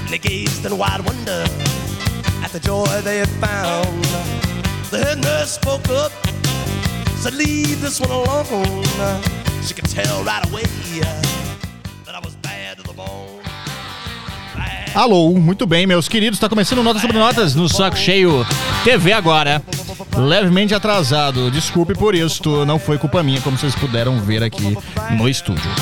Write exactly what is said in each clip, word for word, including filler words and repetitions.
they gazed in wide wonder at the joy they had found. The head nurse spoke up, said, leave this one alone. She could tell right away that I was bad to the bone. Alô, muito bem, meus queridos, está começando Notas sobre Notas no Saco Cheio T V agora. Levemente atrasado, desculpe por isso, não foi culpa minha, como vocês puderam ver aqui no estúdio.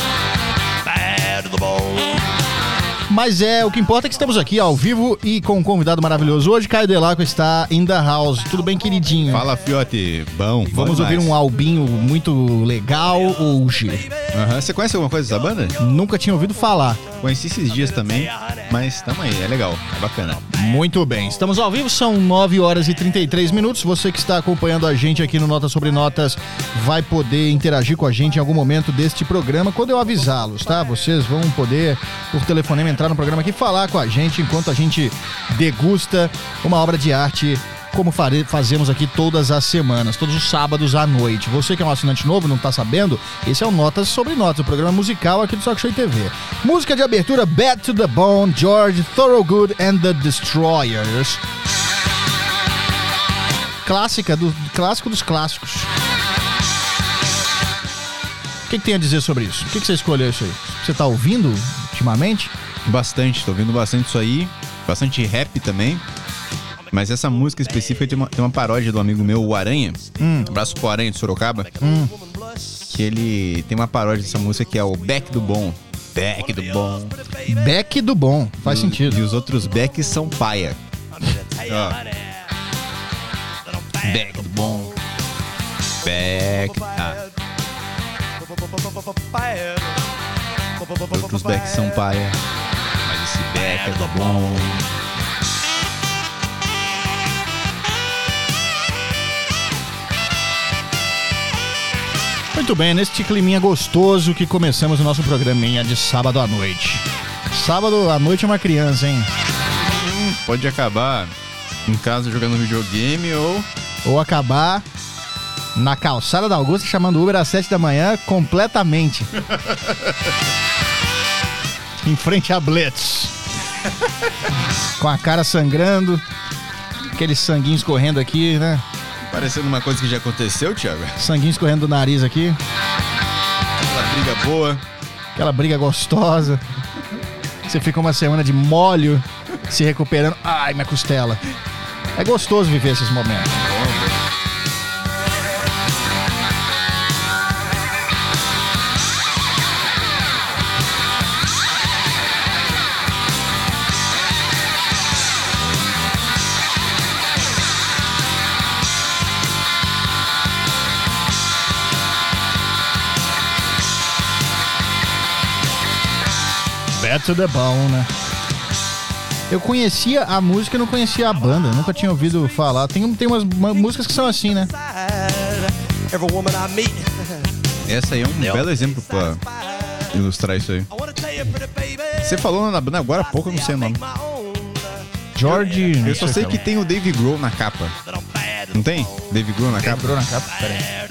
Mas é, o que importa é que estamos aqui ao vivo e com um convidado maravilhoso. Hoje, Caio Delaco está in the house. Tudo bem, queridinho? Fala, fiote. Bom, Vamos ouvir um albinho muito legal hoje. Uhum. Você conhece alguma coisa dessa banda? Nunca tinha ouvido falar. Conheci esses dias também, mas tamo aí, é legal, é bacana. Muito bem, estamos ao vivo, são nove horas e trinta e três minutos. Você que está acompanhando a gente aqui no Notas sobre Notas vai poder interagir com a gente em algum momento deste programa, quando eu avisá-los, tá? Vocês vão poder, por telefonema, entrar no programa aqui e falar com a gente enquanto a gente degusta uma obra de arte, como fare- fazemos aqui todas as semanas, todos os sábados à noite. Você que é um assinante novo, não tá sabendo, esse é o Notas sobre Notas, o programa musical aqui do Saco Cheio T V. Música de abertura, Bad to the Bone, George Thorogood and the Destroyers. Clássica, do, clássico dos clássicos. O que, que tem a dizer sobre isso? O que, que você escolheu isso aí? Você tá ouvindo ultimamente? Bastante, tô ouvindo bastante isso aí, bastante rap também. Mas essa música específica tem uma, tem uma paródia do amigo meu, o Aranha. Hum. Abraço pro Aranha de Sorocaba. Hum. Que ele tem uma paródia dessa música que é o Beck do Bom. Beck do Bom. Beck do Bom, faz e, sentido. E os outros Becks são paia. Ó. Beck do Bom. Beck. Ah. Outros Becks são paia. Mas esse Beck é do bom. Muito bem, neste climinha gostoso que começamos o nosso programinha de sábado à noite. Sábado à noite é uma criança, hein? Pode acabar em casa jogando videogame ou... Ou acabar na calçada da Augusta chamando Uber às sete da manhã completamente. Em frente a Blitz. Com a cara sangrando, aquele sanguinho escorrendo aqui, né? Parecendo uma coisa que já aconteceu, Thiago. Sanguinho escorrendo do nariz aqui. Aquela briga boa. Aquela briga gostosa. Você fica uma semana de molho, se recuperando. Ai, minha costela. É gostoso viver esses momentos. Bad to the Bone, né? Eu conhecia a música e não conhecia a banda. Nunca tinha ouvido falar. Tem, tem umas uma, músicas que são assim, né? Essa aí é um belo exemplo pra ilustrar isso aí. Você falou na banda agora há pouco, eu não sei o nome. George... Eu só sei que tem o Dave Grohl na capa. Não tem? Dave Grohl na capa? Dave Grohl na capa? Pera aí.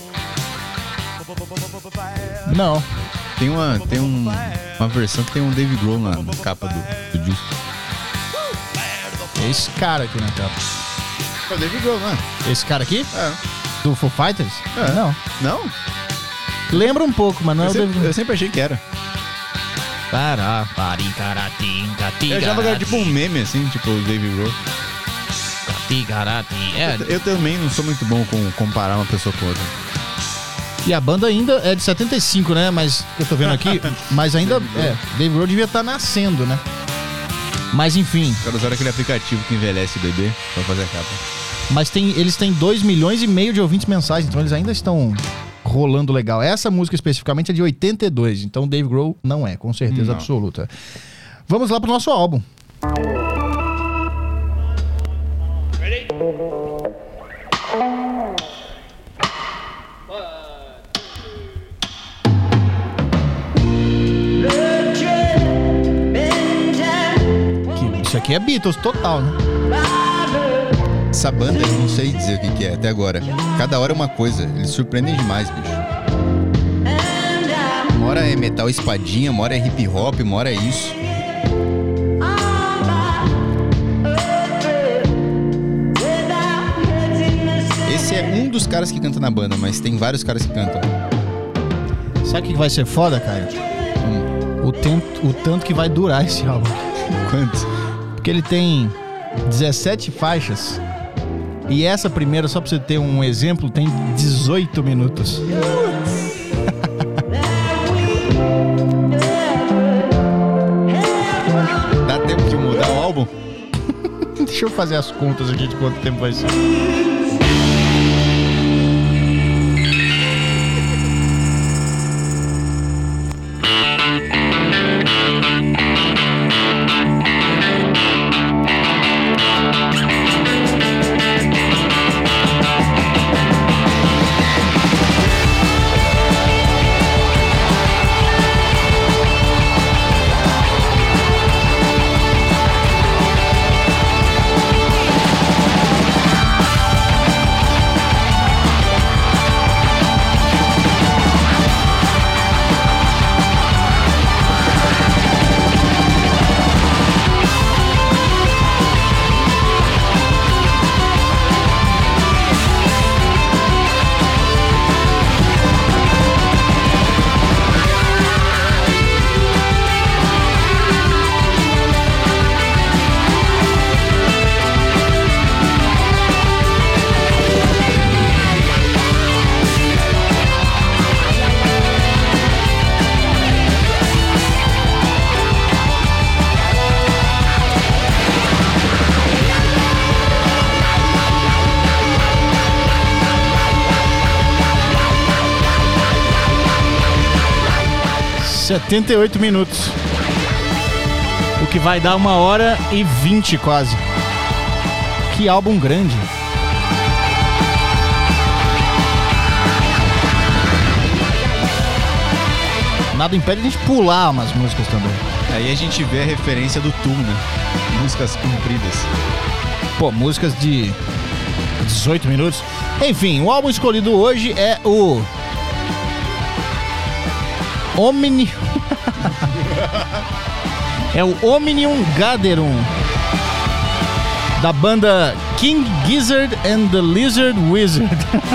Não. Tem uma, tem um, uma versão que tem um Dave Grohl na, na capa do, do disco. É esse cara aqui na capa. É o Dave Grohl, né? Esse cara aqui? É. Do Foo Fighters? É. Não. Não? Lembra um pouco, mas não eu é o sempre, Dave Grohl. Eu sempre achei que era. Eu achava que era tipo um meme, assim, tipo o Dave Grohl. É. Eu, eu também não sou muito bom com comparar uma pessoa com outra. E a banda ainda é de setenta e cinco, né? Mas eu tô vendo aqui, mas ainda é. Dave Grohl devia estar nascendo, né? Mas enfim. Quero usar aquele aplicativo que envelhece o bebê pra fazer a capa. Mas tem, eles têm dois milhões e meio de ouvintes mensais, então eles ainda estão rolando legal. Essa música especificamente é de oitenta e dois, então Dave Grohl não é, com certeza não. absoluta. Vamos lá pro nosso álbum. Ready? Isso aqui é Beatles total, né? Essa banda eu não sei dizer o que, que é até agora. Cada hora é uma coisa, eles surpreendem demais, bicho. Uma hora é metal espadinha, uma hora é hip hop, uma hora é isso. um dos caras que canta na banda, mas tem vários caras que cantam. Sabe o que vai ser foda, Caio? Hum. O, tempo, o tanto que vai durar esse álbum. Quanto? Porque ele tem dezessete faixas. E essa primeira, só pra você ter um exemplo, tem dezoito minutos. Dá tempo de mudar o álbum? Deixa eu fazer as contas aqui de quanto tempo vai ser. setenta e oito minutos. O que vai dar uma hora e vinte quase. Que álbum grande. Nada impede a gente pular umas músicas também. Aí a gente vê a referência do Tool, né? Músicas compridas. Pô, músicas de dezoito minutos. Enfim, o álbum escolhido hoje é o Omnium. É o Omnium Gatherum, da banda King Gizzard and the Lizard Wizard.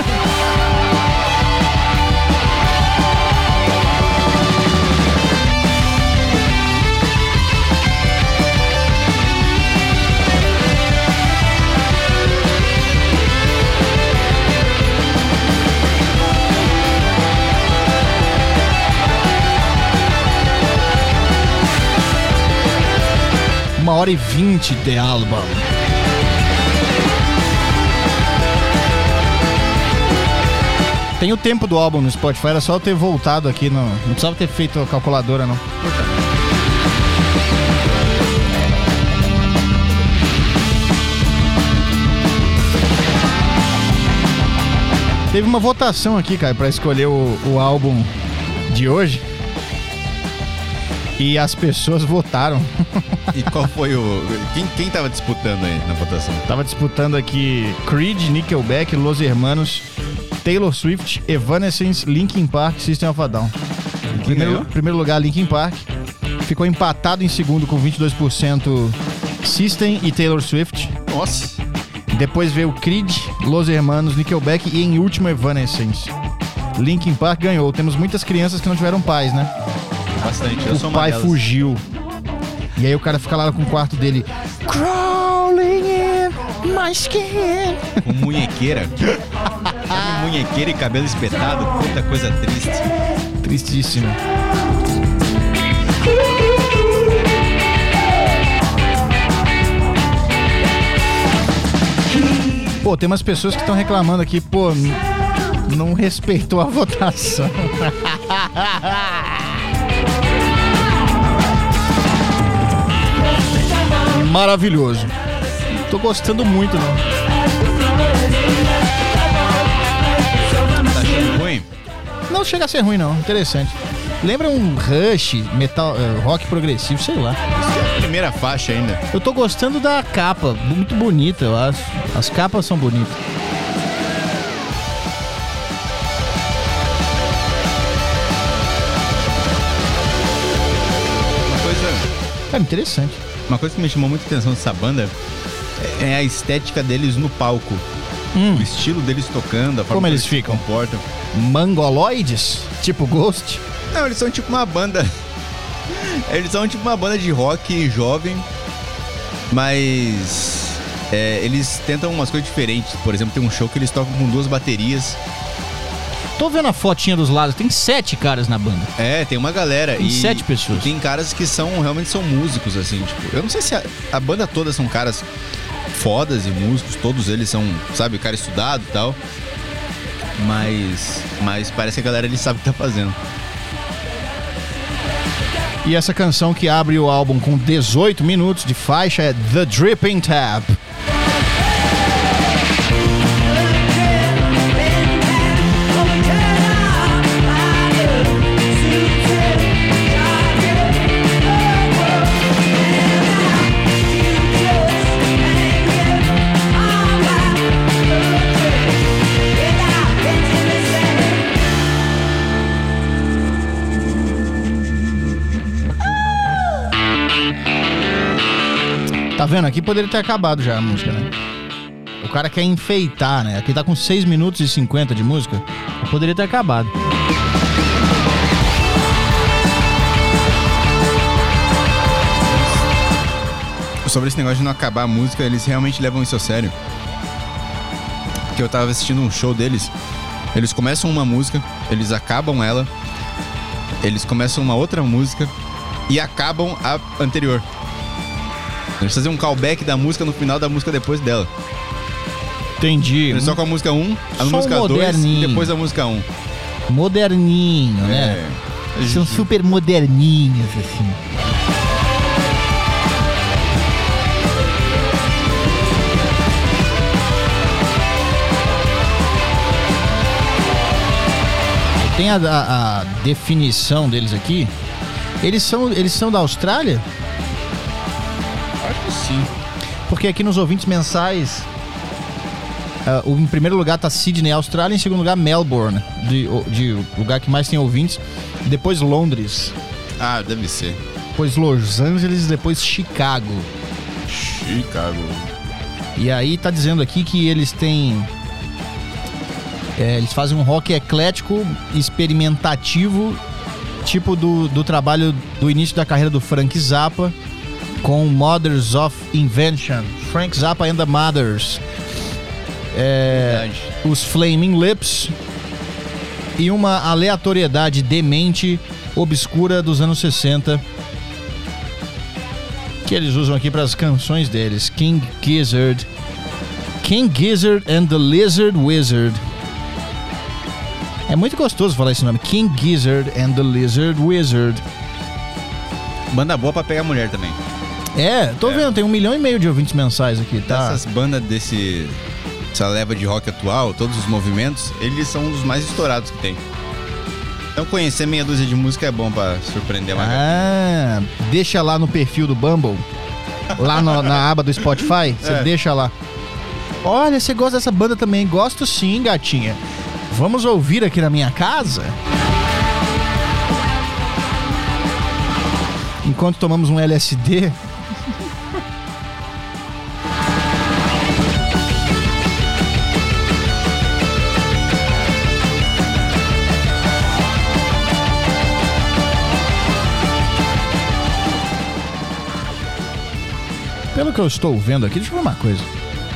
Uma hora e vinte de álbum. Tem o tempo do álbum no Spotify, era só eu ter voltado aqui, no, não precisava ter feito a calculadora, não. Teve uma votação aqui, cara, pra escolher o, o álbum de hoje. E as pessoas votaram. E qual foi o... Quem, quem tava disputando aí na votação? Tava disputando aqui Creed, Nickelback, Los Hermanos, Taylor Swift, Evanescence, Linkin Park, System of a Down. Primeiro, primeiro lugar, Linkin Park. Ficou empatado em segundo com vinte e dois por cento System e Taylor Swift. Nossa. Depois veio Creed, Los Hermanos, Nickelback e em último Evanescence. Linkin Park ganhou. Temos muitas crianças que não tiveram pais, né? Bastante. Eu o sou uma pai delas. fugiu. E aí o cara fica lá com o quarto dele. Crawling in my skin. Com munhequeira. Sabe, munhequeira e cabelo espetado. Puta coisa triste. Tristíssimo. Pô, tem umas pessoas que estão reclamando aqui, pô, n- não respeitou a votação. Maravilhoso. Tô gostando muito, não. Tá achando ruim? Não chega a ser ruim, não. Interessante. Lembra um Rush, metal, uh, rock progressivo, sei lá. Isso é a primeira faixa ainda. Eu tô gostando da capa, muito bonita, eu acho. As capas são bonitas. Uma coisa, É interessante. uma coisa que me chamou muita atenção dessa banda é a estética deles no palco. Hum. O estilo deles tocando, a forma Como que eles se ficam? comportam. Mangoloides? Tipo Ghost? Não, eles são tipo uma banda. Eles são tipo uma banda de rock jovem, mas é, eles tentam umas coisas diferentes. Por exemplo, tem um show que eles tocam com duas baterias. Tô vendo a fotinha dos lados, tem sete caras na banda. É, tem uma galera. Tem e sete pessoas. Tem caras que são realmente são músicos, assim, tipo. Eu não sei se a, a banda toda são caras fodas e músicos, todos eles são, sabe, cara estudado e tal. Mas, mas parece que a galera ele sabe o que tá fazendo. E essa canção que abre o álbum com dezoito minutos de faixa é The Dripping Tap. Tá vendo? Aqui poderia ter acabado já a música, né? O cara quer enfeitar, né? Aqui tá com seis minutos e cinquenta de música. Poderia ter acabado. Sobre esse negócio de não acabar a música, eles realmente levam isso a sério. Porque eu tava assistindo um show deles. Eles começam uma música, eles acabam ela, eles começam uma outra música e acabam a anterior. Eles fazem um callback da música no final da música depois dela. Entendi. Eles tocam a música um, a Só música dois moderninho. e depois a música um. Moderninho, né? É. São super moderninhos, assim. Tem a, a, a definição deles aqui. Eles são, eles são da Austrália? Acho que sim. Porque aqui nos ouvintes mensais, uh, o, em primeiro lugar tá Sydney, Austrália, em segundo lugar Melbourne, de, de lugar que mais tem ouvintes, depois Londres, Ah, deve ser. depois Los Angeles, depois Chicago. Chicago. E aí tá dizendo aqui que eles têm... É, eles fazem um rock eclético, experimentativo, tipo do, do trabalho do início da carreira do Frank Zappa, com Mothers of Invention, Frank Zappa and the Mothers, é, os Flaming Lips e uma aleatoriedade demente, obscura dos anos sessenta, que eles usam aqui para as canções deles. King Gizzard, King Gizzard and the Lizard Wizard. É muito gostoso falar esse nome, King Gizzard and the Lizard Wizard. Banda boa pra pegar mulher também. É, tô É. vendo, tem um milhão e meio de ouvintes mensais aqui, tá? Essas bandas desse... essa leva de rock atual, todos os movimentos, eles são os mais estourados que tem. Então conhecer meia dúzia de música é bom pra surpreender uma galera. Ah, deixa lá no perfil do Bumble, lá no- na aba do Spotify, você É. deixa lá. Olha, você gosta dessa banda também? Gosto sim, gatinha. Vamos ouvir aqui na minha casa? Enquanto tomamos um L S D. Pelo que eu estou vendo aqui, deixa eu ver uma coisa.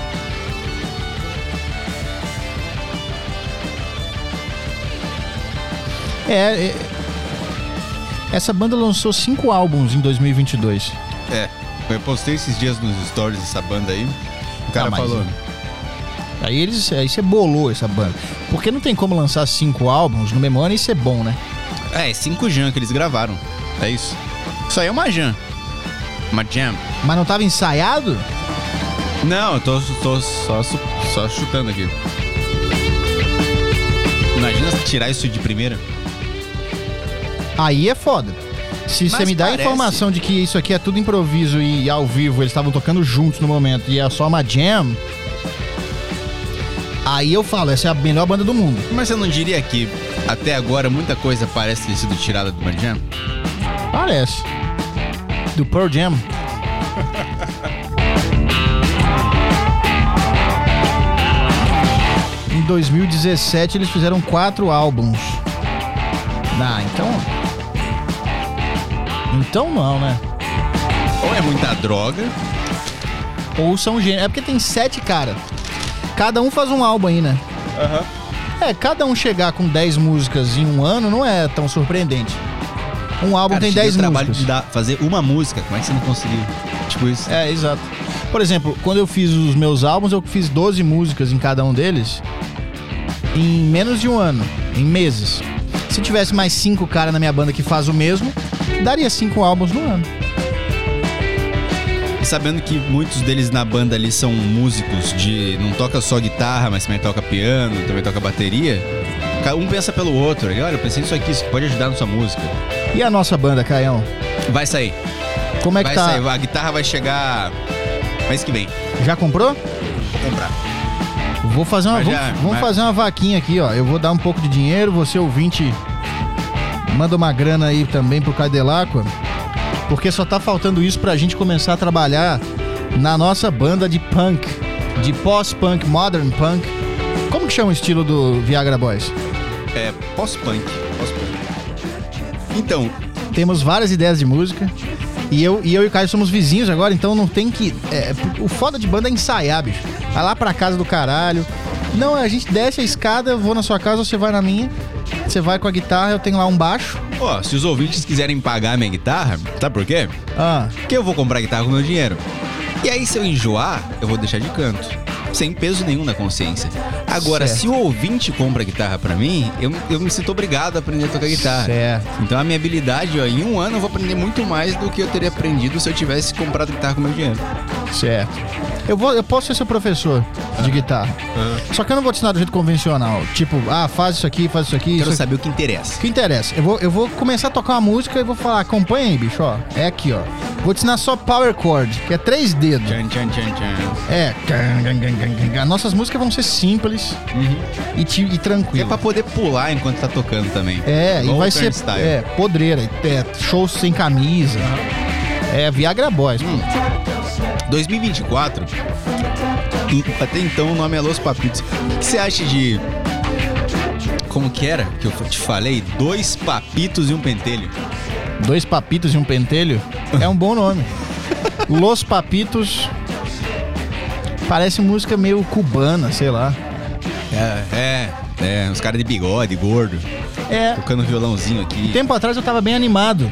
É, é, essa banda lançou cinco álbuns em dois mil e vinte e dois. É, eu postei esses dias nos stories dessa banda aí. O cara Ah, mas- falou. Aí eles, aí você bolou essa banda. Porque não tem como lançar cinco álbuns no mesmo ano e ser bom, né? É, é cinco jam que eles gravaram. É isso. Isso aí é uma jam. Uma jam. Mas não tava ensaiado? Não, eu tô, tô só, su- só chutando aqui. Imagina se tirar isso de primeira. Aí é foda. Se você Mas me dá a parece- informação de que isso aqui é tudo improviso e ao vivo eles estavam tocando juntos no momento e é só uma jam, aí eu falo, essa é a melhor banda do mundo. Mas você não diria que até agora muita coisa parece ter sido tirada de uma jam? Parece. Do Pearl Jam. dois mil e dezessete eles fizeram quatro álbuns. Ah, então... Então não, né? Ou é muita droga... Ou são gênios. É porque tem sete, cara. Cada um faz um álbum aí, né? Aham. É, cada um chegar com dez músicas em um ano não é tão surpreendente. Um álbum Cara, tem te deu dez o trabalho músicas. de dar, fazer uma música. Como é que você não conseguiu? Tipo isso. É, exato. Por exemplo, quando eu fiz os meus álbuns, eu fiz doze músicas em cada um deles em menos de um ano, em meses. Se tivesse mais cinco caras na minha banda que faz o mesmo, daria cinco álbuns no ano. E sabendo que muitos deles na banda ali são músicos de... Não toca só guitarra, mas também toca piano, também toca bateria. Um pensa pelo outro. Olha, eu pensei nisso aqui, isso pode ajudar na sua música. E a nossa banda, Caião? Vai sair. Como é que vai tá? sair. A guitarra vai chegar mês que vem. Já comprou? Vou comprar. Vou fazer uma, Mas vamos, já, vamos mas- fazer uma vaquinha aqui, ó. Eu vou dar um pouco de dinheiro, você ouvinte manda uma grana aí também pro Cadillac, porque só tá faltando isso pra gente começar a trabalhar na nossa banda de punk, de pós-punk, modern punk. Como que chama o estilo do Viagra Boys? É pós-punk. Pós-punk. Então, Temos várias ideias de música. E eu, e eu e o Caio somos vizinhos agora, então não tem que... é, o foda de banda é ensaiar, bicho. Vai lá pra casa do caralho. Não, a gente desce a escada, eu vou na sua casa, você vai na minha. Você vai com a guitarra, eu tenho lá um baixo. ó, se os ouvintes quiserem pagar a minha guitarra, sabe por quê? Ah, Porque eu vou comprar guitarra com meu dinheiro. E aí, se eu enjoar, eu vou deixar de canto. Sem peso nenhum na consciência. Agora, Certo. se o ouvinte compra guitarra pra mim, eu, eu me sinto obrigado a aprender a tocar guitarra. certo. Então a minha habilidade, ó, em um ano eu vou aprender muito mais do que eu teria aprendido se eu tivesse comprado guitarra com meu dinheiro. Certo. Eu, vou, eu posso ser seu professor de guitarra. Só que eu não vou te ensinar do jeito convencional. Tipo, ah, faz isso aqui, faz isso aqui. Quero isso aqui. saber o que interessa. O que interessa? Eu vou, eu vou começar a tocar uma música e vou falar, acompanha aí, bicho, ó. É aqui, ó. Vou te ensinar só power chord, que é três dedos. Tchan, tchan, tchan, tchan. É. Nossas músicas vão ser simples e, ti- e É tranquilas. pra poder pular enquanto tá tocando também. É, Igual e vai o ser turnstile. é, podreira, é, shows sem camisa. É Viagra Boys. pô. dois mil e vinte e quatro, e até então o nome é Los Papitos. O que você acha de... Como que era que eu te falei? Dois papitos e um pentelho. Dois papitos e um pentelho é um bom nome. Los Papitos parece música meio cubana, sei lá. É, é, é, uns caras de bigode, gordo, É, tocando violãozinho aqui. tempo atrás eu tava bem animado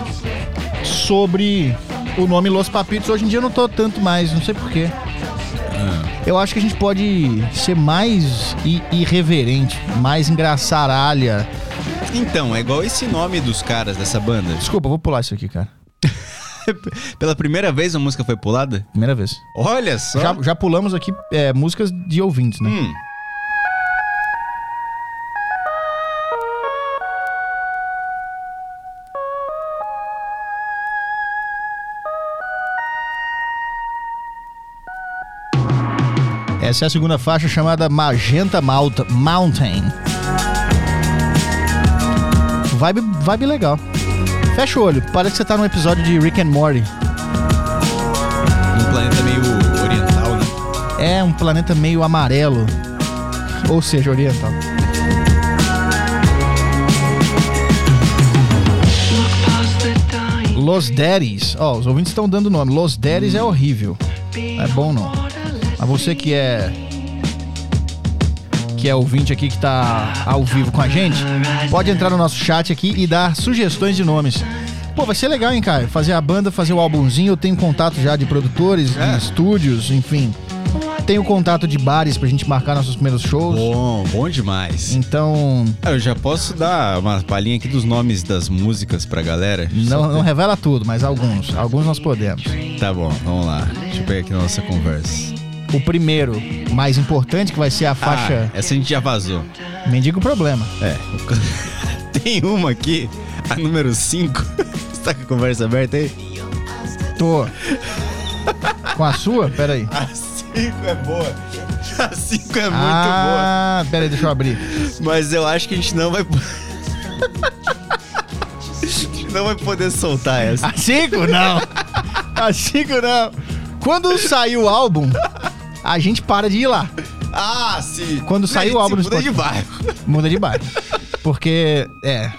sobre o nome Los Papitos. Hoje em dia eu não tô tanto mais, não sei porquê. Eu acho que a gente pode ser mais i- irreverente, mais engraçaralha. Então, é igual esse nome dos caras dessa banda. Desculpa, eu vou pular isso aqui, cara. Pela primeira vez a música foi pulada? Primeira vez. Olha só. Já, já pulamos aqui é, músicas de ouvintes, né? Hum. Essa é a segunda faixa chamada Magenta Malta, Mountain. Vibe, vibe legal. Fecha o olho, parece que você tá num episódio de Rick and Morty. Um planeta meio oriental, né? É um planeta meio amarelo. Ou seja, oriental. Los Daddies. Ó, os ouvintes estão dando nome. Los Daddies é horrível. Não é bom, não. Mas você que é... que é ouvinte aqui, que tá ao vivo com a gente, pode entrar no nosso chat aqui e dar sugestões de nomes. Pô, vai ser legal, hein, Caio? Fazer a banda, fazer o álbumzinho. Eu tenho contato já de produtores, É. de estúdios, enfim. Tenho contato de bares pra gente marcar nossos primeiros shows. Bom, bom demais. Então, Ah, eu já posso dar uma palhinha aqui dos nomes das músicas pra galera? não, não revela tudo, mas alguns. Alguns nós podemos. Tá bom, vamos lá. Deixa eu pegar aqui na nossa conversa. O primeiro, mais importante, que vai ser a faixa Ah, essa a gente já vazou. Mendigo Problema. É. Tem uma aqui, a número cinco. Você tá com a conversa aberta aí? Tô. Com a sua? Pera aí. A cinco é boa. A cinco é muito ah, pera aí, deixa eu abrir. boa. Mas eu acho que a gente não vai... A gente não vai poder soltar essa. A cinco não. A cinco não. Quando sair o álbum, a gente para de ir lá. Ah, sim. Quando sair o álbum no Spotify. Muda de bairro. Muda de bairro. Porque, é...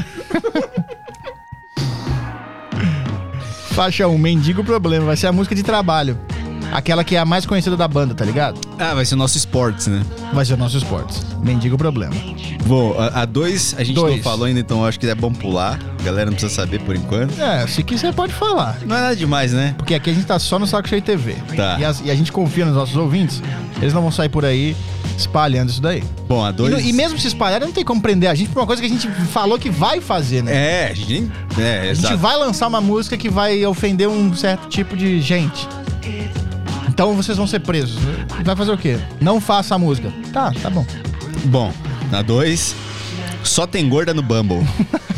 Faixa um, Mendigo Problema. Vai ser a música de trabalho. Aquela que é a mais conhecida da banda, tá ligado? Ah, vai ser o nosso Sports, né? Vai ser o nosso Sports. Mendigo Problema. Bom, a dois a, a gente dois. não falou ainda, então eu acho que é bom pular. A galera não precisa saber por enquanto. É, se quiser pode falar. Não é nada demais, né? Porque aqui a gente tá só no Saco Cheio T V. Tá. E, as, e a gente confia nos nossos ouvintes. Eles não vão sair por aí espalhando isso daí. Bom, a dois... E, no, e mesmo se espalharem, não tem como prender a gente por uma coisa que a gente falou que vai fazer, né? É, a gente... É, a exato. gente vai lançar uma música que vai ofender um certo tipo de gente. Então vocês vão ser presos. Vai fazer o quê? Não faça a música. Tá, tá bom. Bom, na dois, só tem gorda no Bumble.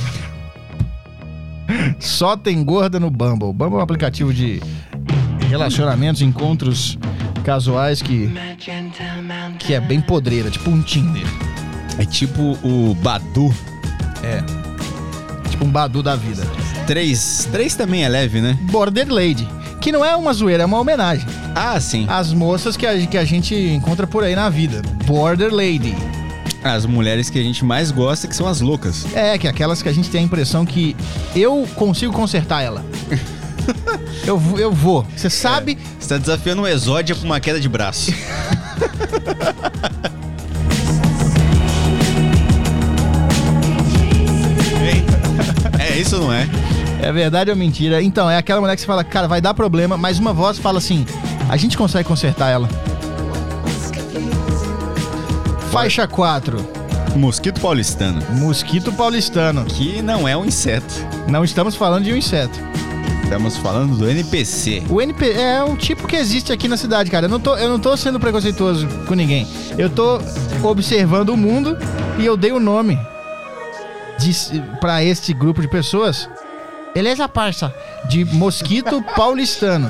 Só tem gorda no Bumble. Bumble é um aplicativo de relacionamentos, encontros casuais que, que é bem podreira, tipo um Tinder. É tipo o Badu. É. Tipo um Badu da vida. Três. Três também é leve, né? Border Lady. Que não é uma zoeira, é uma homenagem. Ah, sim. As moças que a, que a gente encontra por aí na vida. Border Lady. As mulheres que a gente mais gosta, que são as loucas. É, que é aquelas que a gente tem a impressão que eu consigo consertar ela. eu, eu vou. Você sabe... É. Você tá desafiando um exódia pra uma queda de braço. É isso ou não é? É verdade ou mentira? Então, é aquela mulher que você fala, cara, vai dar problema, mas uma voz fala assim, a gente consegue consertar ela. Faixa quatro. Mosquito paulistano. Mosquito paulistano. Que não é um inseto. Não estamos falando de um inseto. Estamos falando do N P C. O N P C é um tipo que existe aqui na cidade, cara. Eu não tô, eu não tô sendo preconceituoso com ninguém. Eu tô observando o mundo e eu dei o nome de, pra este grupo de pessoas. Beleza, parça? De mosquito paulistano.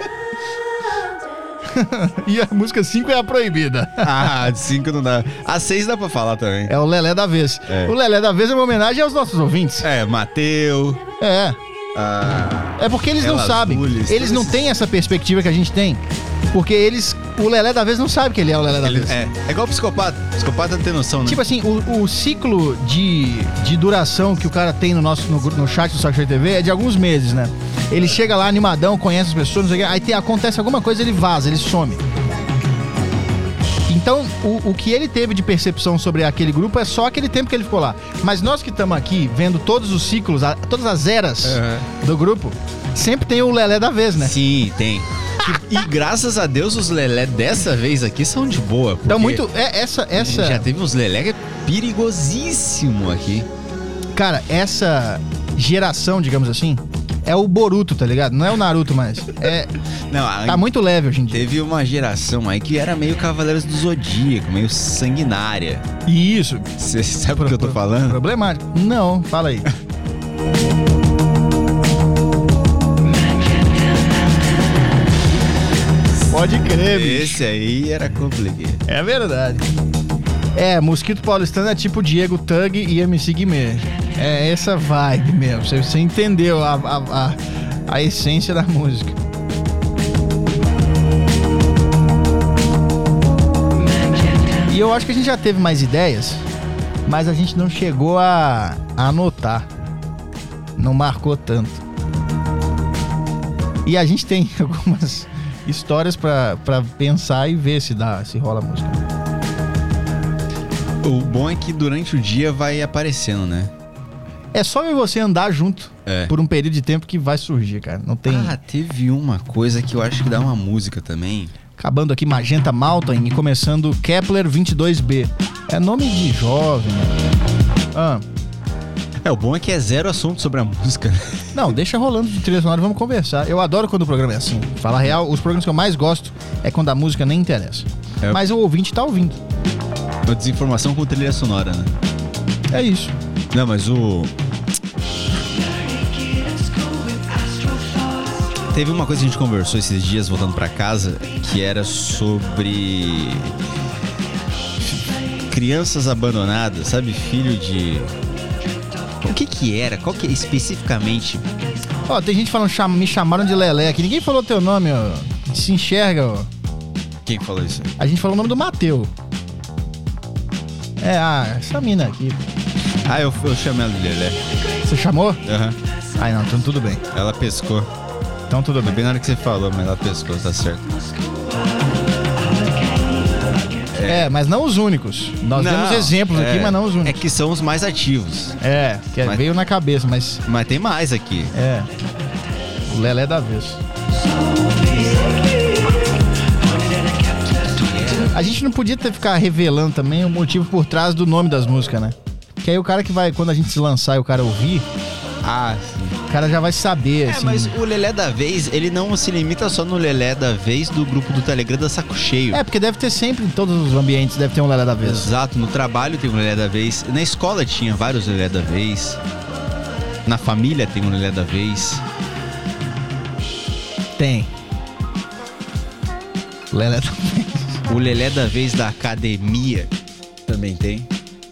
E a música cinco é a proibida. Ah, de cinco não dá. A seis dá pra falar também. É o Lelé da Vez. É. O Lelé da Vez é uma homenagem aos nossos ouvintes. É, Mateu. É. Ah, É porque eles não Elas sabem. Ulis, Eles não esses- têm essa perspectiva que a gente tem. Porque eles... O Lelé da Vez não sabe que ele é o Lelé da ele- Vez. é, é igual psicopata. Psicopata não tem noção, né? Tipo assim, o, o ciclo de, de duração que o cara tem no nosso no, no chat do Saco Cheio T V é de alguns meses, né? Ele chega lá animadão, conhece as pessoas, não sei o quê, aí tem, acontece alguma coisa, ele vaza, ele some. Então, o, o que ele teve de percepção sobre aquele grupo é só aquele tempo que ele ficou lá. Mas nós que estamos aqui vendo todos os ciclos, a- todas as eras Uhum. do grupo, sempre tem o Lelé da Vez, né? Sim, tem. E, e graças a Deus os lelé dessa vez aqui são de boa. Então, porque muito... É, essa... a gente essa já teve uns lelé que é perigosíssimo aqui. Cara, essa geração, digamos assim, é o Boruto, tá ligado? Não é o Naruto mais. É, Não, a- tá muito leve hoje em dia. teve uma geração aí que era meio Cavaleiros do Zodíaco, meio sanguinária. Isso. Você sabe o que eu tô falando? Problemático. Não, fala aí. Pode crer, bicho. Esse aí era complicado. É verdade. É, Mosquito Paulistano é tipo Diego Tug e M C Guimê. É essa vibe mesmo. Você, você entendeu a, a, a, a essência da música. E eu acho que a gente já teve mais ideias, mas a gente não chegou a, a anotar. Não marcou tanto. E a gente tem algumas histórias pra, pra pensar e ver se dá, se rola a música. O bom é que durante o dia vai aparecendo, né? É só eu e você andar junto É. por um período de tempo que vai surgir, cara. Não tem... Ah, teve uma coisa que eu acho que dá uma música também. Acabando aqui Magenta Mountain e começando Kepler vinte e dois B. É nome de jovem. Ah, É, o bom é que é zero assunto sobre a música. não, deixa rolando de trilha sonora e vamos conversar. Eu adoro quando o programa é assim. Falar real, os programas que eu mais gosto é quando a música nem interessa. É. Mas o ouvinte tá ouvindo. Uma desinformação com trilha sonora, né? É isso. Não, mas o... Teve uma coisa que a gente conversou esses dias voltando pra casa, que era sobre crianças abandonadas, sabe? Filho de... O que que era? Qual que é especificamente? Ó, tem gente falando, cham- me chamaram de Lelé aqui. Ninguém falou teu nome, ó. Se enxerga, ó. Quem falou isso? A gente falou o nome do Mateu. É, ah, essa mina aqui. Ah, eu, eu chamei ela de Lelé. Você chamou? Aham. Uhum. Ai, não, então tudo bem. Ela pescou. Então tudo Foi bem. bem na hora que você falou, mas ela pescou, tá certo. É, mas não os únicos. Nós Não, temos exemplos é, aqui, mas não os É únicos. que são os mais ativos. É, que Mas- veio na cabeça, mas Mas tem mais aqui. é. O Lelé da vez. A gente não podia ter ficar revelando também o motivo por trás do nome das músicas, né? Que aí o cara que vai, quando a gente se lançar e o cara ouvir, Ah, sim. o cara já vai saber, É, assim. mas o Lelé da Vez, ele não se limita só no Lelé da Vez do grupo do Telegram da Saco Cheio. É, porque deve ter sempre, em todos os ambientes, deve ter um Lelé da vez. Exato, no trabalho tem um Lelé da Vez. Na escola tinha vários Lelé da Vez. Na família tem um Lelé da Vez. Tem. Lelé da vez. O Lelé da Vez da academia também tem.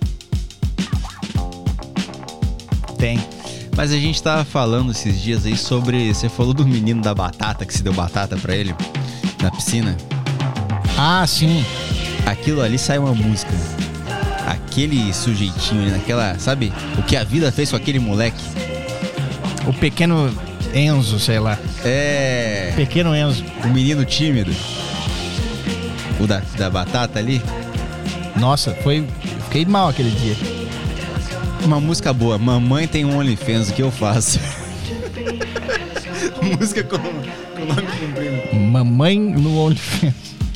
Tem. Mas a gente tava falando esses dias aí sobre... Você falou do menino da batata, que se deu batata pra ele na piscina. Ah, sim. Aquilo ali sai uma música. Aquele sujeitinho ali naquela... Sabe? O que a vida fez com aquele moleque. O pequeno Enzo, sei lá. É... Pequeno Enzo. O menino tímido. O da, da batata ali. Nossa, foi... Fiquei mal aquele dia. Uma música boa. Mamãe tem um OnlyFans, o que eu faço? Música com, com nome comprido. Mamãe no OnlyFans.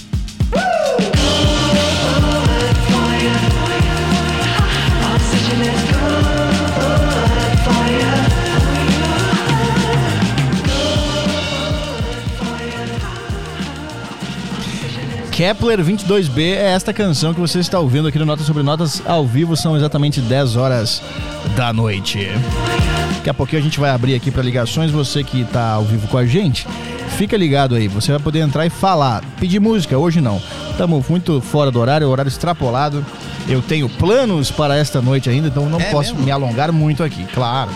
Kepler vinte e dois B é esta canção que você está ouvindo aqui no Notas sobre Notas ao vivo. São exatamente dez horas da noite. Daqui a pouquinho a gente vai abrir aqui para ligações. Você que está ao vivo com a gente, fica ligado aí. Você vai poder entrar e falar. Pedir música, hoje não. Estamos muito fora do horário, horário extrapolado. Eu tenho planos para esta noite ainda, então não É posso mesmo? me alongar muito aqui, claro.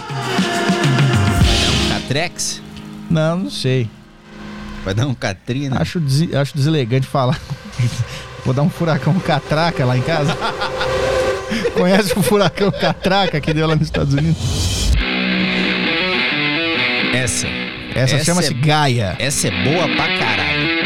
Catrex? Não, não sei. Vai dar um Katrina? Acho, des... Acho deselegante falar. Vou dar um furacão catraca lá em casa. Conhece o furacão catraca que deu lá nos Estados Unidos? Essa. Essa, Essa chama-se é- Gaia. Essa é boa pra caralho.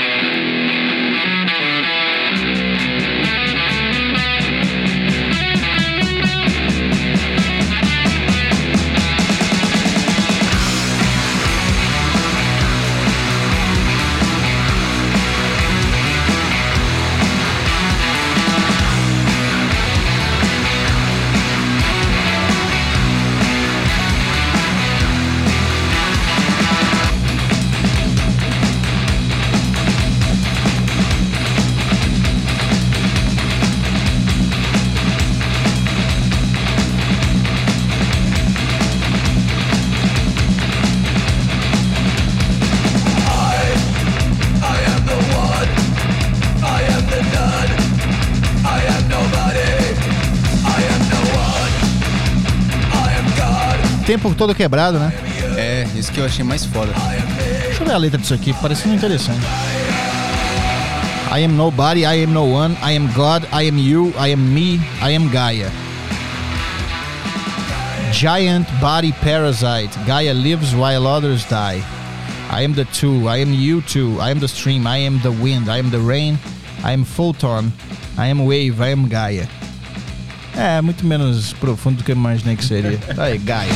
Tempo todo quebrado, né? É, isso que eu achei mais foda. Deixa eu ver a letra disso aqui, parece muito interessante. I am nobody, I am no one, I am God, I am you, I am me, I am Gaia. Giant body parasite, Gaia lives while others die. I am the two, I am you too, I am the stream, I am the wind, I am the rain, I am photon, I am wave, I am Gaia. É, muito menos profundo do que eu imaginei que seria. Aí, Gaia.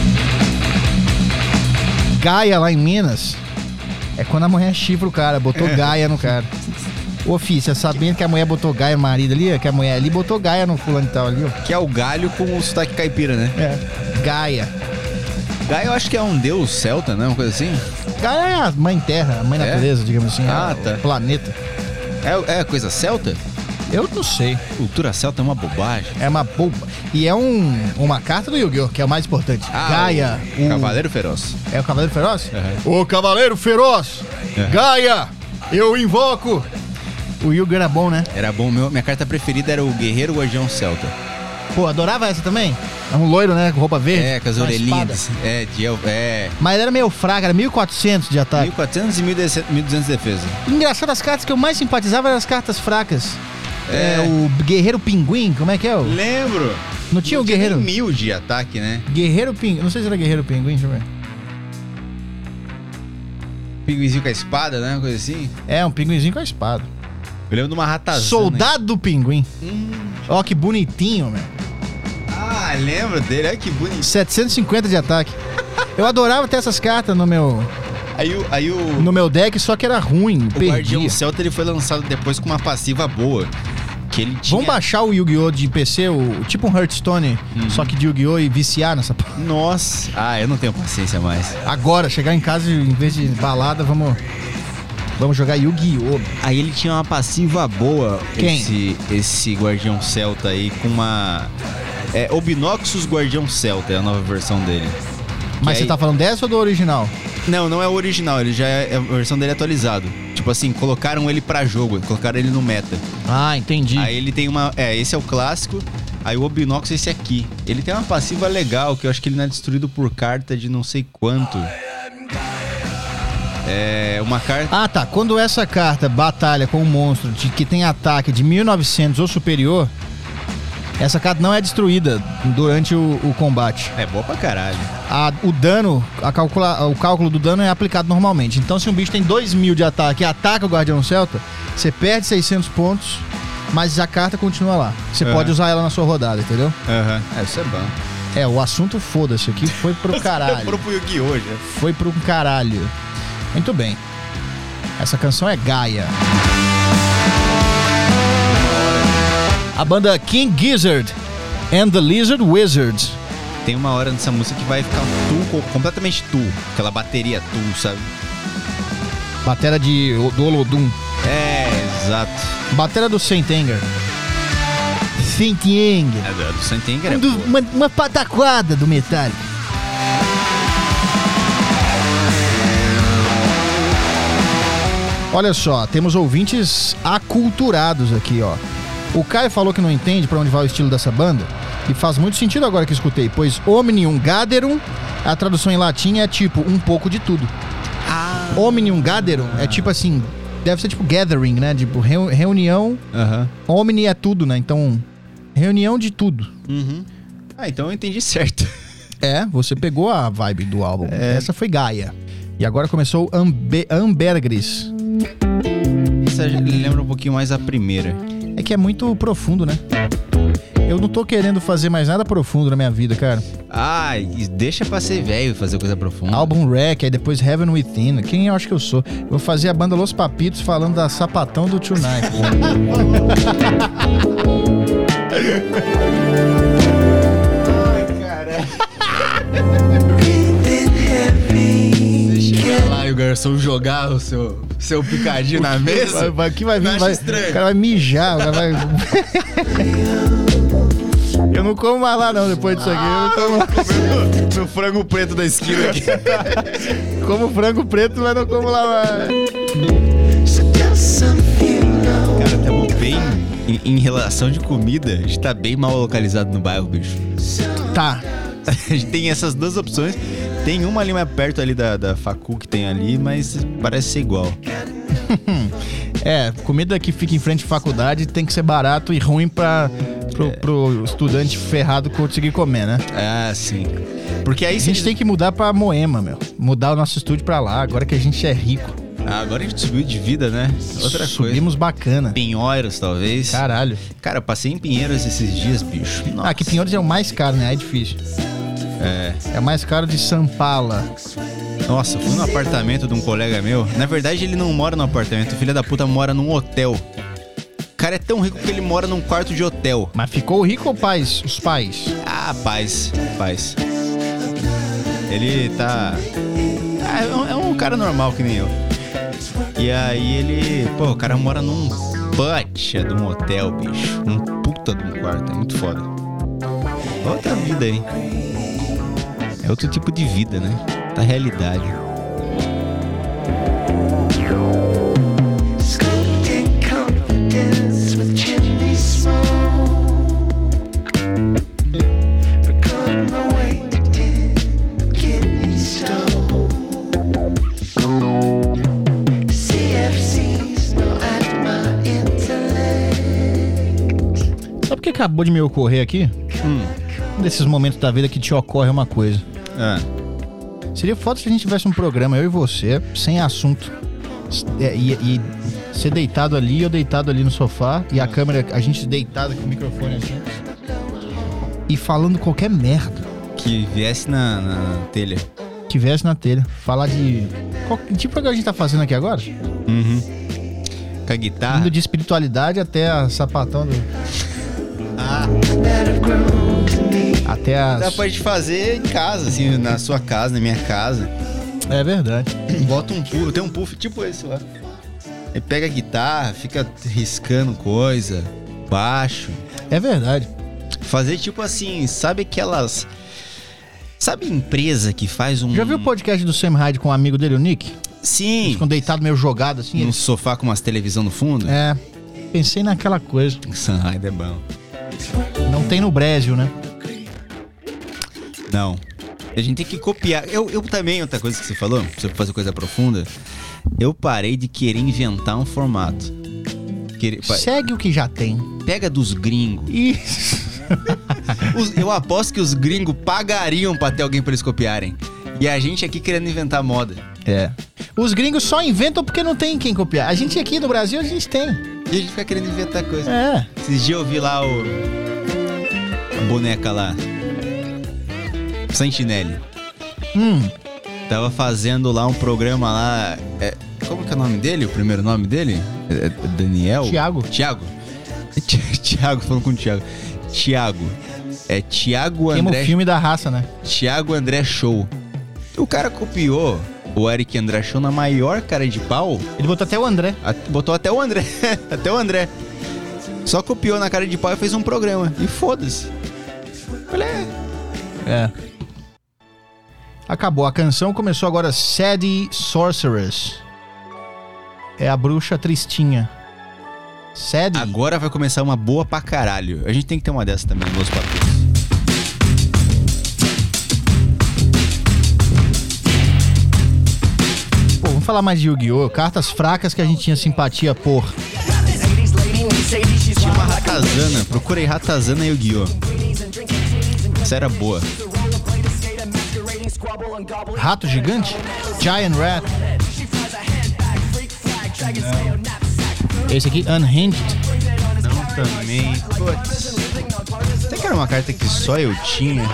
Gaia lá em Minas é quando a mulher chifra o cara, botou Gaia no cara. Ô, filho, você sabendo que a mulher botou Gaia no marido ali, que a mulher ali botou Gaia no fulano e tal ali, ó. Que é o galho com o sotaque caipira, né? É, Gaia. Gaia eu acho que é um deus celta, né? Uma coisa assim. Gaia é a mãe terra, a mãe É? natureza, digamos assim. Ah, é tá. o planeta. É, é coisa celta? Eu não sei. Cultura celta é uma bobagem. É uma boba. E é um, uma carta do Yu-Gi-Oh! Que é o mais importante. Gaia. o O... Cavaleiro Feroz. É o Cavaleiro Feroz? Uhum. O Cavaleiro Feroz! Uhum. Gaia! Eu invoco! O Yu-Gi-Oh! Era bom, né? Era bom. Meu, minha carta preferida era o Guerreiro Guardião Celta. Pô, adorava essa também? É um loiro, né? Com roupa verde. É, com as uma orelhinhas. espada. É, de el- é. Mas ele era meio fraco, era mil e quatrocentos de ataque. mil e quatrocentos e mil e duzentos de defesa. Engraçado, as cartas que eu mais simpatizava eram as cartas fracas. É. É, o Guerreiro Pinguim, como é que é? O... Lembro. Não tinha o Guerreiro... nem mil de ataque, né? Guerreiro Pinguim, não sei se era Guerreiro Pinguim, deixa eu ver. Pinguizinho com a espada, né? Uma coisa assim. É, um pinguinzinho com a espada. Eu lembro de uma ratazana. Soldado do Pinguim. Hum. Ó, que bonitinho, meu. Ah, lembro dele. Olha que bonito. setecentos e cinquenta de ataque. Eu adorava ter essas cartas no meu, Aí o, aí o, no meu deck, só que era ruim, o perdia. Guardião Celta ele foi lançado depois com uma passiva boa. Que ele tinha... Vamos baixar o Yu-Gi-Oh! De P C, o, tipo um Hearthstone, Uhum. só que de Yu-Gi-Oh! E viciar nessa porra. Nossa. Ah, eu não tenho paciência mais. Agora, chegar em casa e, em vez de balada, vamos, vamos jogar Yu-Gi-Oh! Aí ele tinha uma passiva boa. Quem? Esse, esse Guardião Celta aí com uma... É, Obnoxus Guardião Celta é a nova versão dele. Mas Que você aí- tá falando dessa ou do original? Não, não é o original, ele já é a versão dele atualizado. Tipo assim, colocaram ele pra jogo, colocaram ele no meta. Ah, entendi. Aí ele tem uma... É, esse é o clássico. Aí o Obnox é esse aqui. Ele tem uma passiva legal, que eu acho que ele não é destruído por carta de não sei quanto. É... Uma carta... Ah, tá. Quando essa carta batalha com um monstro de, que tem ataque de mil e novecentos ou superior, essa carta não é destruída durante o, o combate. É boa pra caralho. A- o dano, a calcula, o cálculo do dano é aplicado normalmente. Então, se um bicho tem dois mil de ataque e ataca o Guardião Celta, você perde seiscentos pontos, mas a carta continua lá. Você Aham. pode usar ela na sua rodada, entendeu? Aham. É, isso é bom. É, o assunto foda-se aqui foi pro caralho. Pro Yu-Gi-Oh! já. Foi pro caralho. Muito bem. Essa canção é Gaia. A banda King Gizzard and the Lizard Wizards. Tem uma hora nessa música que vai ficar tu, co- completamente tu. Aquela bateria tu, sabe? Batera de do Olodum. É, exato. Batera do Sentenger. Sentenger. É, do do Santenger é Um do- boa. uma, uma pataquada do Metallica. Olha só, temos ouvintes aculturados aqui, ó. O Caio falou que não entende pra onde vai o estilo dessa banda. E faz muito sentido agora que escutei, pois Omnium Gatherum, a tradução em latim é tipo um pouco de tudo. Ah. Omnium Gatherum é tipo assim, deve ser tipo gathering, né? Tipo reu- reunião. Aham. Omni é tudo, né? Então, reunião de tudo. Uhum. Ah, então eu entendi certo. É, você pegou a vibe do álbum. Essa foi Gaia. E agora começou Ambe Ambergris. Isso lembra um pouquinho mais a primeira. É que é muito profundo, né? Eu não tô querendo fazer mais nada profundo na minha vida, cara. Ah, e deixa pra ser velho fazer coisa profunda. Álbum Wreck, aí depois Heaven Within. Quem eu acho que eu sou? Eu vou fazer a banda Los Papitos falando da Sapatão do Tonight. Você chega lá e o garçom jogar o seu, seu picadinho na mesa. Vai, vai, que vai vir, Eu acho vai, estranho. o cara vai mijar, o cara vai... Eu não como mais lá não, depois disso aqui. Eu não como mais. No frango preto da esquina aqui. Como frango preto, mas não como lá mais. Cara, estamos bem em, em relação de comida. A gente tá bem mal localizado no bairro, bicho. Tá. A gente tem essas duas opções. Tem uma ali mais perto ali da, da facu que tem ali, mas parece ser igual. É, comida que fica em frente à faculdade tem que ser barato e ruim pra, pro, pro estudante ferrado conseguir comer, né? Ah, sim. Porque aí A gente tem que mudar pra Moema, meu. Mudar o nosso estúdio pra lá, agora que a gente é rico. Ah, agora a gente subiu de vida, né? Outra coisa. Subimos bacana. Pinheiros, talvez. Caralho. Cara, eu passei em Pinheiros esses dias, bicho. Nossa. Ah, que Pinheiros é o mais caro, né? É difícil. É. É o mais caro de Sampala. Nossa, eu fui no apartamento de um colega meu. Na verdade, ele não mora no apartamento. O filho da puta mora num hotel. O cara é tão rico que ele mora num quarto de hotel. Mas ficou rico ou pais? Os pais? Ah, paz, paz. Ele tá... Ah, é um- é um cara normal que nem eu. E aí ele... Pô, o cara mora num puta de um hotel, bicho. Um puta de um quarto. É muito foda. Outra vida aí. É outro tipo de vida, né? Da realidade. acabou de me ocorrer aqui. Hum. Um desses momentos da vida que te ocorre uma coisa. Ah. Seria foda se a gente tivesse um programa, eu e você, sem assunto. É, e, e ser deitado ali, eu deitado ali no sofá, e a câmera, a gente deitado com o microfone assim. E falando qualquer merda. Que viesse na, na telha. Tivesse na telha. Falar de... Qual, tipo o que a gente tá fazendo aqui agora? Uhum. Com a guitarra. Indo de espiritualidade até a sapatão do... Ah. Até as... Dá pra gente fazer em casa, assim, na sua casa, na minha casa. É verdade. Bota um puff, tem um puff tipo esse lá. Aí pega a guitarra, fica riscando coisa, baixo. É verdade. Fazer tipo assim, sabe aquelas... Sabe empresa que faz um... Já viu o podcast do Sam Hyde com um amigo dele, o Nick? Sim. Eles ficam deitados meio jogado assim. Num Eles... sofá com umas televisão no fundo? É. Pensei naquela coisa. Sunride é bom. Não tem no Brasil, né? Não. A gente tem que copiar. Eu, eu também, outra coisa que você falou, pra você fazer coisa profunda, eu parei de querer inventar um formato. Querer... Segue o que já tem. Pega dos gringos. Isso. Os, eu aposto que os gringos pagariam pra ter alguém pra eles copiarem. E a gente aqui querendo inventar moda. É. Os gringos só inventam porque não tem quem copiar. A gente aqui no Brasil, a gente tem. E a gente fica querendo inventar coisa. É. Esses dias eu vi lá o... a boneca lá. Santinelli. Hum. Tava fazendo lá um programa lá... É, como que é o nome dele? O primeiro nome dele? É, é Daniel? Tiago. Tiago. Tiago, falando com o Tiago. Tiago. É Tiago André... Tem um filme da raça, né? Tiago André Show. O cara copiou o Eric André Show na maior cara de pau. Ele botou até o André. A, botou até o André. Até o André. Só copiou na cara de pau e fez um programa. E foda-se. Olha. É. Acabou. A canção começou agora. Sadie Sorceress. É a bruxa tristinha. Sadie. Agora vai começar uma boa pra caralho. A gente tem que ter uma dessa também nos papéis. Pô, vamos falar mais de Yu-Gi-Oh! Cartas fracas que a gente tinha simpatia por. Tinha uma Ratazana. Procurei Ratazana e Yu-Gi-Oh! Essa era boa. Rato gigante? Giant Rat. Não. Esse aqui, Unhinged. Não, também. Putz. Até que era uma carta que só eu tinha.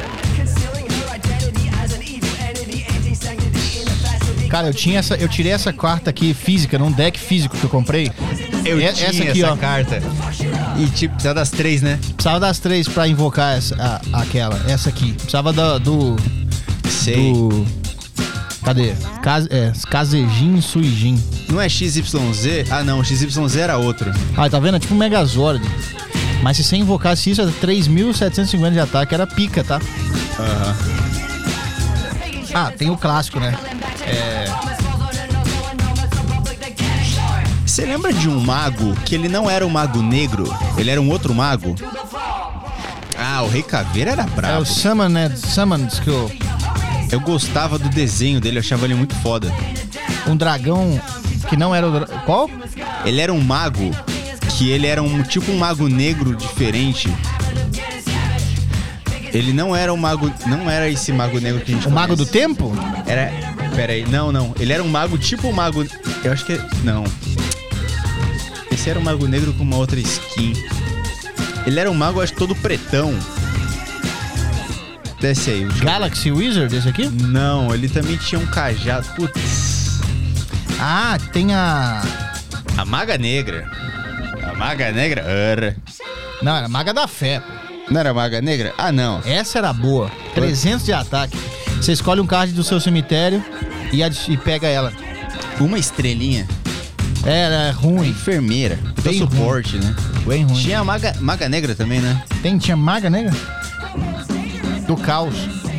Cara, eu tinha essa, eu tirei essa carta aqui física, num deck físico que eu comprei. Eu e, tinha essa aqui, essa ó. carta. E tipo, precisava das três, né? Precisava das três pra invocar essa, a, aquela, essa aqui. Precisava da, do... Sei. Do... Cadê? Kaz, é, Kazejin Suijin. Não é X Y Z? Ah, não. X Y Z era outro. Ah, tá vendo? É tipo um Megazord. Mas se você invocasse isso, é três mil setecentos e cinquenta de ataque. Era pica, tá? Aham. Ah, tem o clássico, né? É... Você lembra de um mago que ele não era um mago negro? Ele era um outro mago? Ah, o Rei Caveira era É brabo. o Summon, né? Summons que eu... Eu gostava do desenho dele, eu achava ele muito foda. Um dragão que não era o... Dra... Qual? Ele era um mago que ele era um tipo um mago negro diferente. Ele não era um mago... Não era esse mago negro que a gente O Mago conhece. do Tempo? Era... Pera aí, não, não. Ele era um mago tipo um mago... Eu acho que... Não. Esse era um mago negro com uma outra skin. Ele era um mago, acho que todo pretão. Desce aí. deixa eu- Galaxy Wizard, esse aqui? Não, ele também tinha um cajado. Putz. Ah, tem a... A Maga Negra. A Maga Negra? Era. Não, era Maga da Fé. Não era Maga Negra? Ah, não. Essa era boa. trezentos de ataque. Você escolhe um card do seu cemitério e, adi- e pega ela. Uma estrelinha. Era ruim. Enfermeira. Dá Bem suporte, né? Bem ruim. Tinha a Maga, Maga Negra também, né? Tem, tinha Maga Negra? Do Caos.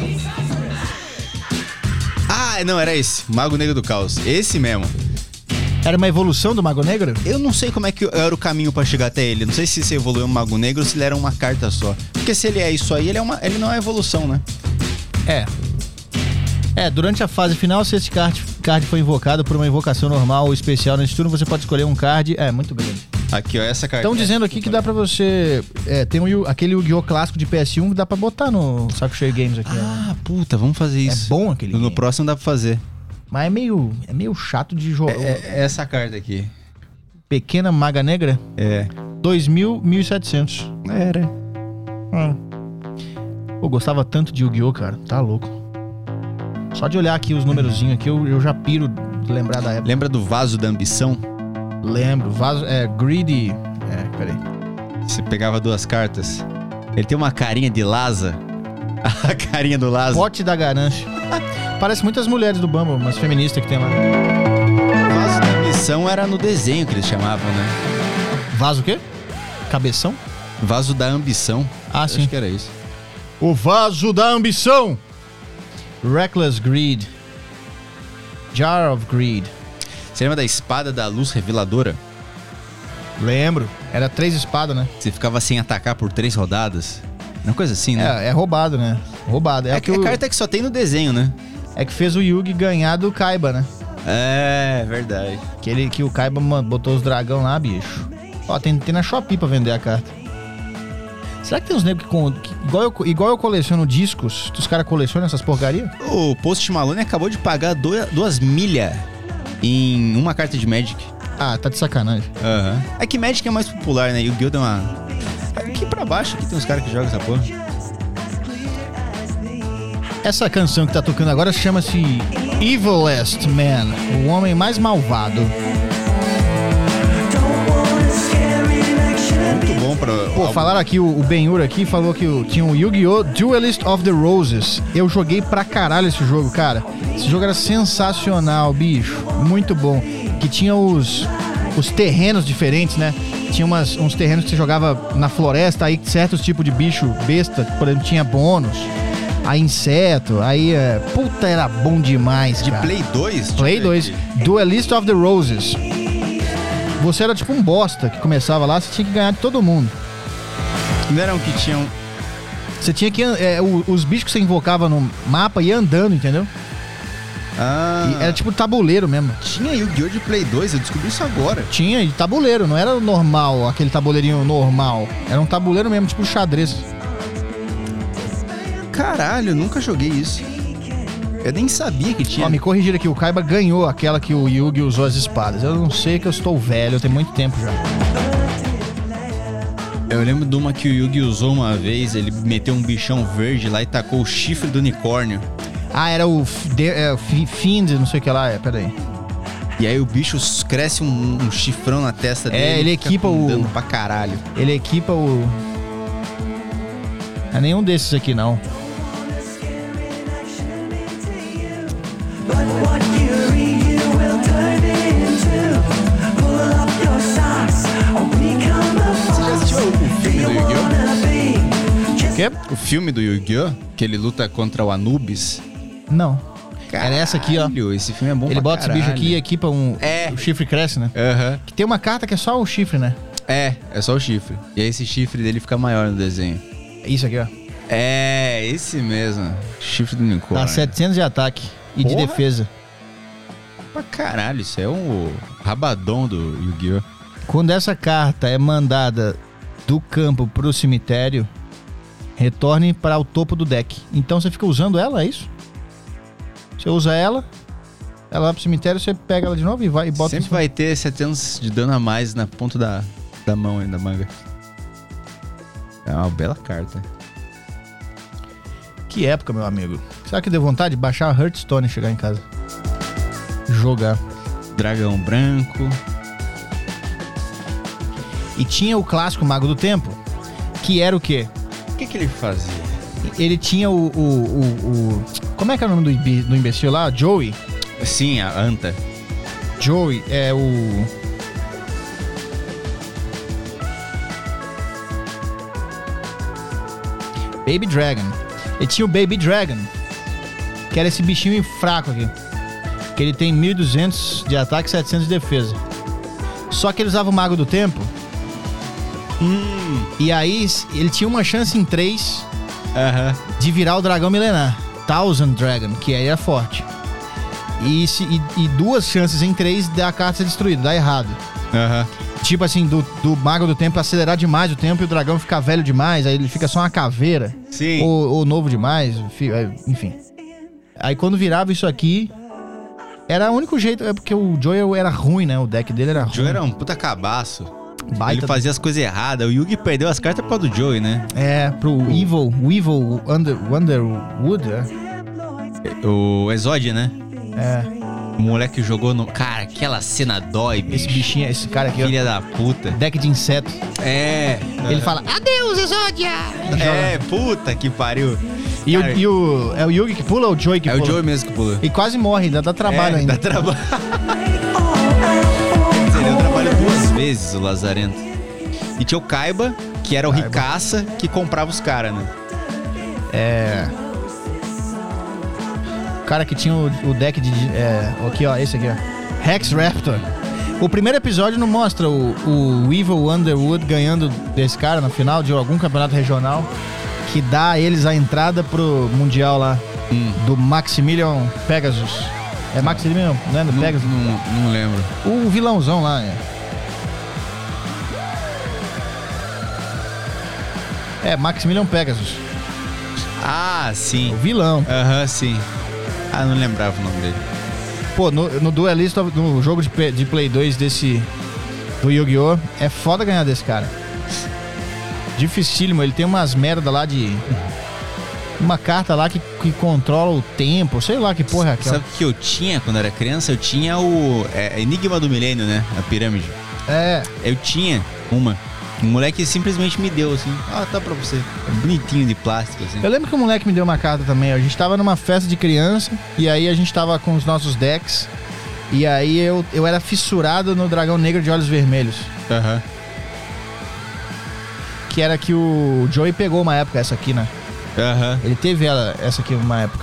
Ah, não, era esse. Mago Negro do Caos. Esse mesmo. Era uma evolução do Mago Negro? Eu não sei como é que era o caminho pra chegar até ele. Não sei se você evoluiu um Mago Negro ou se ele era uma carta só. Porque se ele é isso aí, ele, é uma, ele não é evolução, né? É. É, durante a fase final, se esse card, card foi invocado por uma invocação normal ou especial nesse turno, você pode escolher um card... É, muito grande. Aqui, ó, essa carta. Estão dizendo aqui que dá pra você... É, tem um, aquele Yu-Gi-Oh! Clássico de P S um que dá pra botar no Saco Cheio Games aqui. Ah, puta, vamos fazer isso. É bom aquele No game. próximo dá pra fazer. Mas é meio, é meio chato de jogar. É, é essa carta aqui. Pequena Maga Negra? É. dois mil, mil e setecentos. Era. Hum. Pô, gostava tanto de Yu-Gi-Oh, cara. Tá louco. Só de olhar aqui os numerozinhos aqui, eu, eu já piro de lembrar da época. Lembra do Vaso da Ambição? Lembro. Vaso, é, Greedy... É, peraí. Você pegava duas cartas. Ele tem uma carinha de Laza. A carinha do Laza. Pote da Ganância. Parece muitas mulheres do Bumble, umas feministas que tem lá. Vaso da Ambição era no desenho que eles chamavam, né? Vaso o quê? Cabeção? Vaso da Ambição. Ah, Eu sim. Acho que era isso. O Vaso da Ambição. Reckless Greed. Jar of Greed. Você lembra da Espada da Luz Reveladora? Lembro. Era três espadas, né? Você ficava sem atacar por três rodadas. Uma coisa assim, né? É, é roubado, né? Roubado. É, É, o que é o- carta que só tem no desenho, né? é que fez o Yugi ganhar do Kaiba, né? É, verdade. Que, ele, que o Kaiba mano, botou os dragão lá, bicho. Ó, tem, tem na Shopee pra vender a carta. Será que tem uns negros que, com- que igual, eu, igual eu coleciono discos, os caras colecionam essas porcaria? O Post Malone acabou de pagar dois, duas milhas em uma carta de Magic. Ah, tá de sacanagem. Aham. É que Magic é mais popular, né? E o Yu-Gi-Oh! Deu uma... Aqui pra baixo aqui tem uns caras que jogam essa porra. Essa canção que tá tocando agora chama-se Evilest Man, o homem mais malvado. Muito bom pra... Pô, falaram aqui, o, o Ben-Hur aqui falou que o- tinha um Yu-Gi-Oh! Duelist of the Roses. Eu joguei pra caralho esse jogo, cara. Esse jogo era sensacional, bicho. Muito bom. Que tinha os, os terrenos diferentes, né? Tinha umas, uns terrenos que você jogava na floresta, aí certos tipos de bicho besta, por exemplo, tinha bônus. Aí inseto, aí... É, puta, era bom demais, De cara. Play dois? Play dois. Duelist of the Roses. Você era tipo um bosta que começava lá, você tinha que ganhar de todo mundo. Não eram que tinham... Você tinha que... É, o- os bichos que você invocava no mapa ia andando, entendeu? Ah, E era tipo tabuleiro mesmo. tinha Yu-Gi-Oh! De Play dois, eu descobri isso agora. Tinha de tabuleiro, não era normal, aquele tabuleirinho normal. Era um tabuleiro mesmo, tipo xadrez. Caralho, eu nunca joguei isso. Eu nem sabia que tinha. Ó, me corrigir aqui, o Kaiba ganhou aquela que o Yugi usou as espadas. Eu não sei que eu estou velho, eu tenho muito tempo já. Eu lembro de uma que o Yugi usou uma vez, ele meteu um bichão verde lá e tacou o chifre do unicórnio. Ah, era o F- de, é, o Fi- Fiend, não sei o que lá, é, peraí. E aí o bicho cresce um, um chifrão na testa dele. É, ele e fica equipa com o- dano pra caralho. Ele equipa o... Não é nenhum desses aqui, não. Você já assistiu o filme do Yu-Gi-Oh? Quê? O filme do Yu-Gi-Oh? Que ele luta contra o Anubis. Não. Era essa aqui, ó. Caralho, esse filme é bom Ele pra bota esse bicho caralho. aqui e equipa um... É. O chifre cresce, né? Aham. Que tem uma carta que é só o chifre, né? É, é só o chifre. E aí esse chifre dele fica maior no desenho. Isso aqui, ó. É, esse mesmo. Chifre do unicórnio. Dá setecentos de ataque e de Porra. defesa. Pra caralho, isso é um rabadão do Yu-Gi-Oh! Quando essa carta é mandada do campo pro cemitério, retorne para o topo do deck. Então você fica usando ela, é isso? Você usa ela, ela vai pro cemitério, você pega ela de novo e vai e bota... Sempre vai ter setecentos de dano a mais na ponta da, da mão aí, da manga. É uma bela carta. Que época, meu amigo. Será que deu vontade de baixar a Hearthstone e chegar em casa? Jogar. Dragão branco. E tinha o clássico Mago do Tempo, que era o quê? O que que ele fazia? Ele tinha o... o, o, o- como é que é o nome do, imbe- do imbecil lá? Joey? Sim, a Anta. Joey é o... Baby Dragon. Ele tinha o Baby Dragon, que era esse bichinho fraco aqui. Que ele tem mil e duzentos de ataque e setecentos de defesa. Só que ele usava o Mago do Tempo. Hum. E aí ele tinha uma chance em três Aham. de virar o dragão milenar. Thousand Dragon, que aí era forte. E, se, e, e duas chances em três da carta ser destruída, dá errado. Aham. Tipo assim, do, do Mago do Tempo acelerar demais o tempo e o dragão ficar velho demais, aí ele fica só uma caveira. Sim. Ou, ou novo demais, enfim. Aí quando virava isso aqui, era o único jeito, é porque o Joey era ruim, né? O deck dele era ruim. O Joey era um puta cabaço. Baita ele fazia as coisas erradas. O Yugi perdeu as cartas por causa do Joey, né? É, pro Evil, o Evil Under, Underwood, é? O Exodia, né? É. O moleque jogou no... Cara, aquela cena dói, bicho. Esse bichinho, esse cara aqui, Filha ó. da puta. Deck de inseto. É. Ele fala, adeus, Exodia! É, puta que pariu. E, Cara, o, e o... É o Yugi que pula ou o Joey que é pula? o Joey mesmo que pula. E quase morre, ainda dá trabalho é, ainda. Dá trabalho. Quer dizer, ele deu trabalho duas vezes, o Lazarento. E tinha o Kaiba, que era o Kaiba. ricaça que comprava os caras, né? É... O cara que tinha o, o deck de... É, aqui, ó, esse aqui, ó. Rex Raptor. O primeiro episódio não mostra o, o Evil Underwood ganhando desse cara no final de algum campeonato regional que dá a eles a entrada pro Mundial lá, Hum. do Maximilian Pegasus. É Maximilian, não é do Não, Pegasus? não, não lembro. O vilãozão lá, é. É, Maximilian Pegasus. Ah, sim. O vilão. Aham, sim. Ah, não lembrava o nome dele. Pô, no, no Duelista, no jogo de, de Play dois desse... Do Yu-Gi-Oh! É foda ganhar desse cara. Dificílimo, ele tem umas merda lá de... Uma carta lá que, que controla o tempo, sei lá que porra é aquela. Sabe o que eu tinha quando era criança? Eu tinha o é, Enigma do Milênio, né? A pirâmide. É, Eu tinha uma. Um moleque simplesmente me deu, assim. Ah, tá pra você. Bonitinho de plástico, assim. eu lembro que o moleque me deu uma carta também. A gente tava numa festa de criança e aí a gente tava com os nossos decks. E aí eu, eu era fissurado no Dragão Negro de Olhos Vermelhos. Aham. Que era que o Joey pegou uma época, essa aqui, né? Aham. Ele teve ela, essa aqui uma época.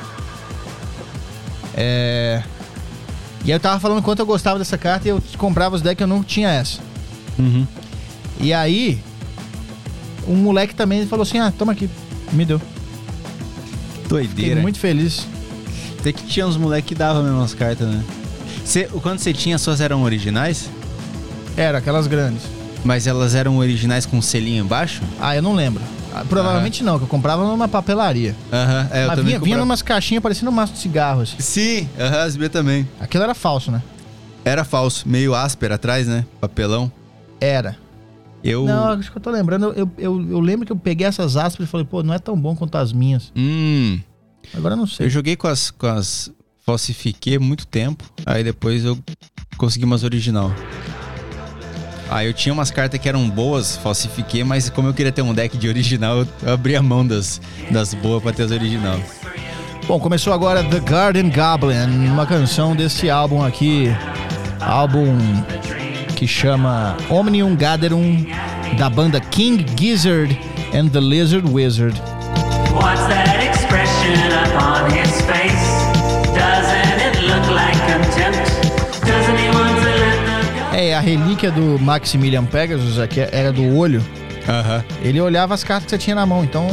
É... E aí eu tava falando quanto eu gostava dessa carta e eu comprava os decks e eu não tinha essa. Uhum. E aí, um moleque também falou assim, ah, toma aqui, me deu. Fiquei Doideira. muito feliz. Até que tinha uns moleques que davam mesmo as cartas, né? Cê, quando você tinha, suas eram originais? Era, aquelas grandes. Mas elas eram originais com um selinho embaixo? Ah, eu não lembro. Ah, provavelmente não, que eu comprava numa papelaria. Aham, é, eu Mas também vinha, vinha comprava. numas caixinhas parecendo um maço de cigarro, assim. Sim, aham, as minhas também. Aquilo era falso, né? Era falso, meio áspero atrás, né? Papelão. Era. Eu... Não, acho que eu tô lembrando. Eu, eu, eu lembro que eu peguei essas aspas e falei, pô, não é tão bom quanto as minhas. Hum... Agora eu não sei. Eu joguei com as, com as falsifiquei muito tempo. Aí depois eu consegui umas original. Aí eu tinha umas cartas que eram boas, falsifiquei, mas como eu queria ter um deck de original, eu abri a mão das, das boas pra ter as original. Bom, começou agora The Garden Goblin, uma canção desse álbum aqui. Álbum que chama Omnium Gatherum, da banda King Gizzard and the Lizard Wizard. What's that expression up on his face? Doesn't it look like contempt? Doesn't he want to let the... É, a relíquia do Maximilian Pegasus, que era do olho, Aham. ele olhava as cartas que você tinha na mão, então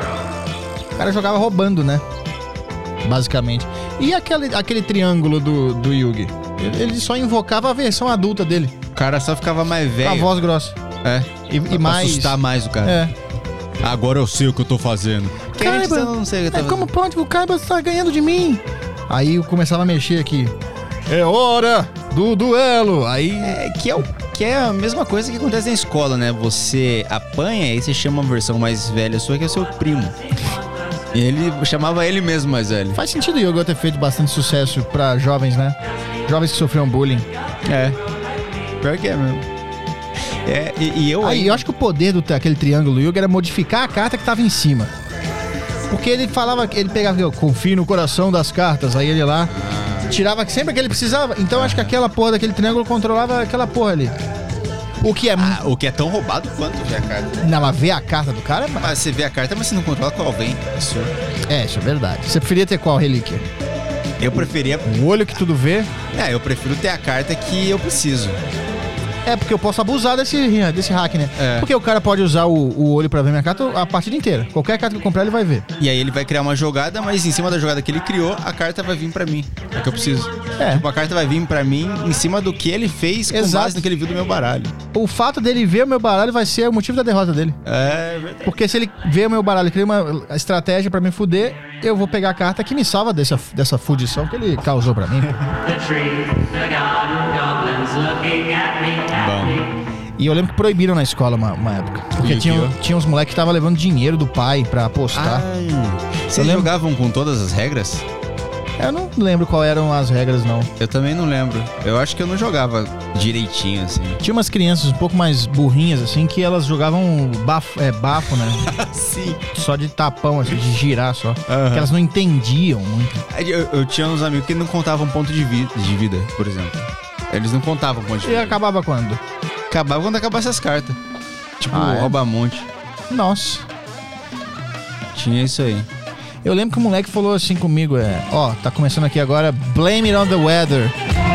o cara jogava roubando, né? Basicamente. E aquele, aquele triângulo do, do Yugi? Ele, ele só invocava a versão adulta dele, O cara só ficava mais com a velho. voz grossa. É. E, e Pra mais... assustar mais o cara. É. Agora eu sei o que eu tô fazendo. Que a gente Kaiba, não sei o que eu é tô como fazendo. pode o Kaiba estar ganhando de mim? Aí eu começava a mexer aqui. É hora do duelo. Aí... É, que, é o, que é a mesma coisa que acontece na escola, né? Você apanha e você chama uma versão mais velha sua, que é o seu primo. E ele chamava ele mesmo mais velho. Faz sentido o Yu-Gi-Oh! Ter feito bastante sucesso pra jovens, né? Jovens que sofriam bullying. É. Pior que é mesmo. É, e, e eu Aí eu acho que o poder do aquele triângulo Yu-Gi era modificar a carta que tava em cima. Porque ele falava, ele pegava, eu confio no coração das cartas, aí ele lá tirava sempre a que ele precisava. Então eu acho que aquela porra daquele triângulo controlava aquela porra ali. O que é... Ah, o que é tão roubado quanto ver a carta. Não, mas ver a carta do cara... Mas você vê a carta, mas você não controla qual vem. Isso. É, isso é verdade. Você preferia ter qual relíquia? Eu preferia... Um olho que tudo vê? É, eu prefiro ter a carta que eu preciso. É, porque eu posso abusar desse, desse hack, né? É. Porque o cara pode usar o, o olho pra ver minha carta a partida inteira. Qualquer carta que eu comprar, ele vai ver. E aí ele vai criar uma jogada, mas em cima da jogada que ele criou, a carta vai vir pra mim. É o que eu preciso. É. Tipo, a carta vai vir pra mim em cima do que ele fez com Exato. base no que ele viu do meu baralho. O fato dele ver o meu baralho vai ser o motivo da derrota dele. É verdade. Porque se ele vê o meu baralho e cria uma estratégia pra me fuder, eu vou pegar a carta que me salva dessa, dessa fudição que ele causou pra mim. The tree, the garden, goblins looking at me, at me. E eu lembro que proibiram na escola uma, uma época. Porque Yu-Gi-Oh! tinha, tinha uns moleques que estavam levando dinheiro do pai pra apostar. Ai. Vocês Eu lembro- jogavam com todas as regras? Eu não lembro qual eram as regras, não. Eu também não lembro. Eu acho que eu não jogava direitinho, assim. Tinha umas crianças um pouco mais burrinhas, assim, que elas jogavam bafo, é, bafo, né? Sim. Só de tapão, assim, de girar só. Aham. Que elas não entendiam muito. Eu, eu tinha uns amigos que não contavam ponto de, vi- de vida, por exemplo. Eles não contavam ponto de E vida. acabava quando? Acabava quando acabasse as cartas. Tipo, Ah, é? rouba-monte. Nossa. Tinha isso aí. Eu lembro que o moleque falou assim comigo, é... Ó, tá começando aqui agora, blame it on the weather.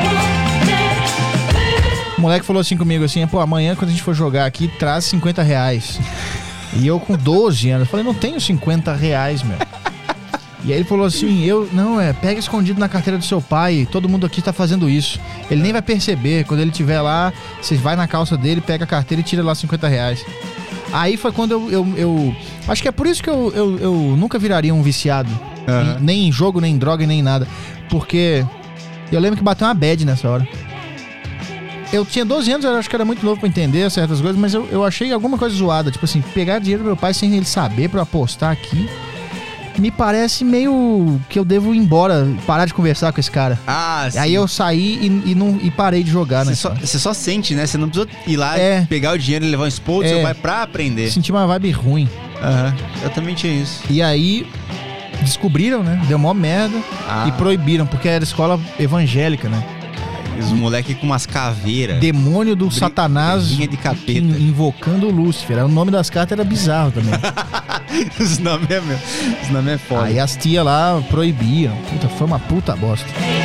O moleque falou assim comigo, assim, pô, amanhã quando a gente for jogar aqui, traz cinquenta reais. E eu com doze anos, eu falei, não tenho cinquenta reais, meu. E aí ele falou assim, eu, não, é, pega escondido na carteira do seu pai, todo mundo aqui tá fazendo isso. Ele nem vai perceber, quando ele estiver lá, você vai na calça dele, pega a carteira e tira lá cinquenta reais. Aí foi quando eu, eu, eu... Acho que é por isso que eu, eu, eu nunca viraria um viciado. Aham. Em- nem em jogo, nem em droga, nem em nada. Porque eu lembro que bateu uma bad nessa hora. Eu tinha doze anos, eu acho que era muito novo pra entender certas coisas, mas eu, eu achei alguma coisa zoada. Tipo assim, pegar dinheiro do meu pai sem ele saber pra eu apostar aqui, me parece meio que eu devo ir embora, parar de conversar com esse cara. Ah, sim. Aí eu saí e, e, não, e parei de jogar, né? Você só, você só sente, né? Você não precisa ir lá, É. pegar o dinheiro e levar um expulso, É. você vai pra aprender. Senti uma vibe ruim. Aham. Eu também tinha isso. E aí descobriram, né? Deu mó merda Ah. e proibiram, porque era escola evangélica, né? Os moleques com umas caveiras. Demônio do Satanás briguinha de capeta. in- invocando o Lúcifer. O nome das cartas era bizarro também. Os nomes é meu. Os nomes é foda. Aí as tia lá proibiam. Puta, foi uma puta bosta.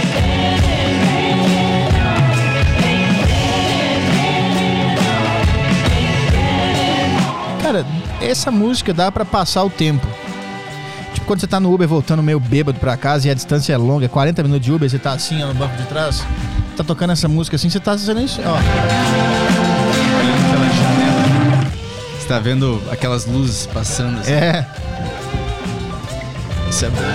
Cara, essa música dá pra passar o tempo. Tipo, quando você tá no Uber voltando meio bêbado pra casa e a distância é longa, quarenta minutos de Uber, você tá assim, ó, no banco de trás, tá tocando essa música assim, você tá fazendo isso, ó. Olhando pela janela. Você tá vendo aquelas luzes passando assim. É. Isso é bom.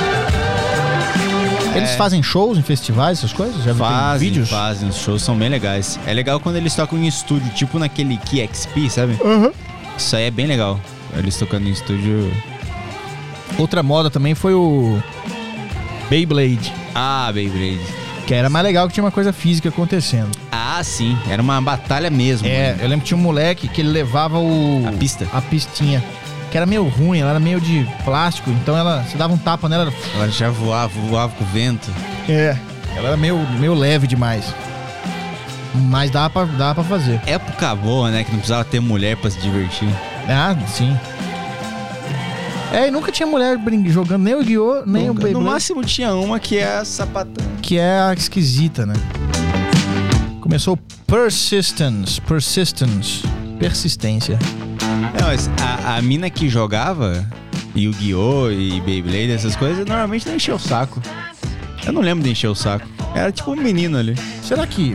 Eles É. fazem shows em festivais, essas coisas? Já tem Fazem, vídeos? fazem. Os shows são bem legais. É legal quando eles tocam em estúdio, tipo naquele Key X P, sabe? Uhum. Isso aí é bem legal. Eles tocando em estúdio. Outra moda também foi o Beyblade, Ah, Beyblade. que era mais legal que tinha uma coisa física acontecendo. Ah, sim. Era uma batalha mesmo. É, mano. eu lembro que tinha um moleque que ele levava o... A pista? A pistinha. Que era meio ruim, ela era meio de plástico, então ela... Você dava um tapa nela, ela... Ela já voava, voava com o vento. É. Ela era meio, meio leve demais. Mas dava pra, dava pra fazer. Época boa, né? Que não precisava ter mulher pra se divertir. Ah, sim. É, e nunca tinha mulher brin- jogando nem o Yu-Gi-Oh!, nem o Nunca. Beyblade. No máximo tinha uma que é a sapatão. Que é a esquisita, né? Começou Persistence, Persistence, persistência. Não, mas a, a mina que jogava Yu-Gi-Oh! E Beyblade, essas coisas, normalmente não encheu o saco. Eu não lembro de encher o saco. Era tipo um menino ali. Será que...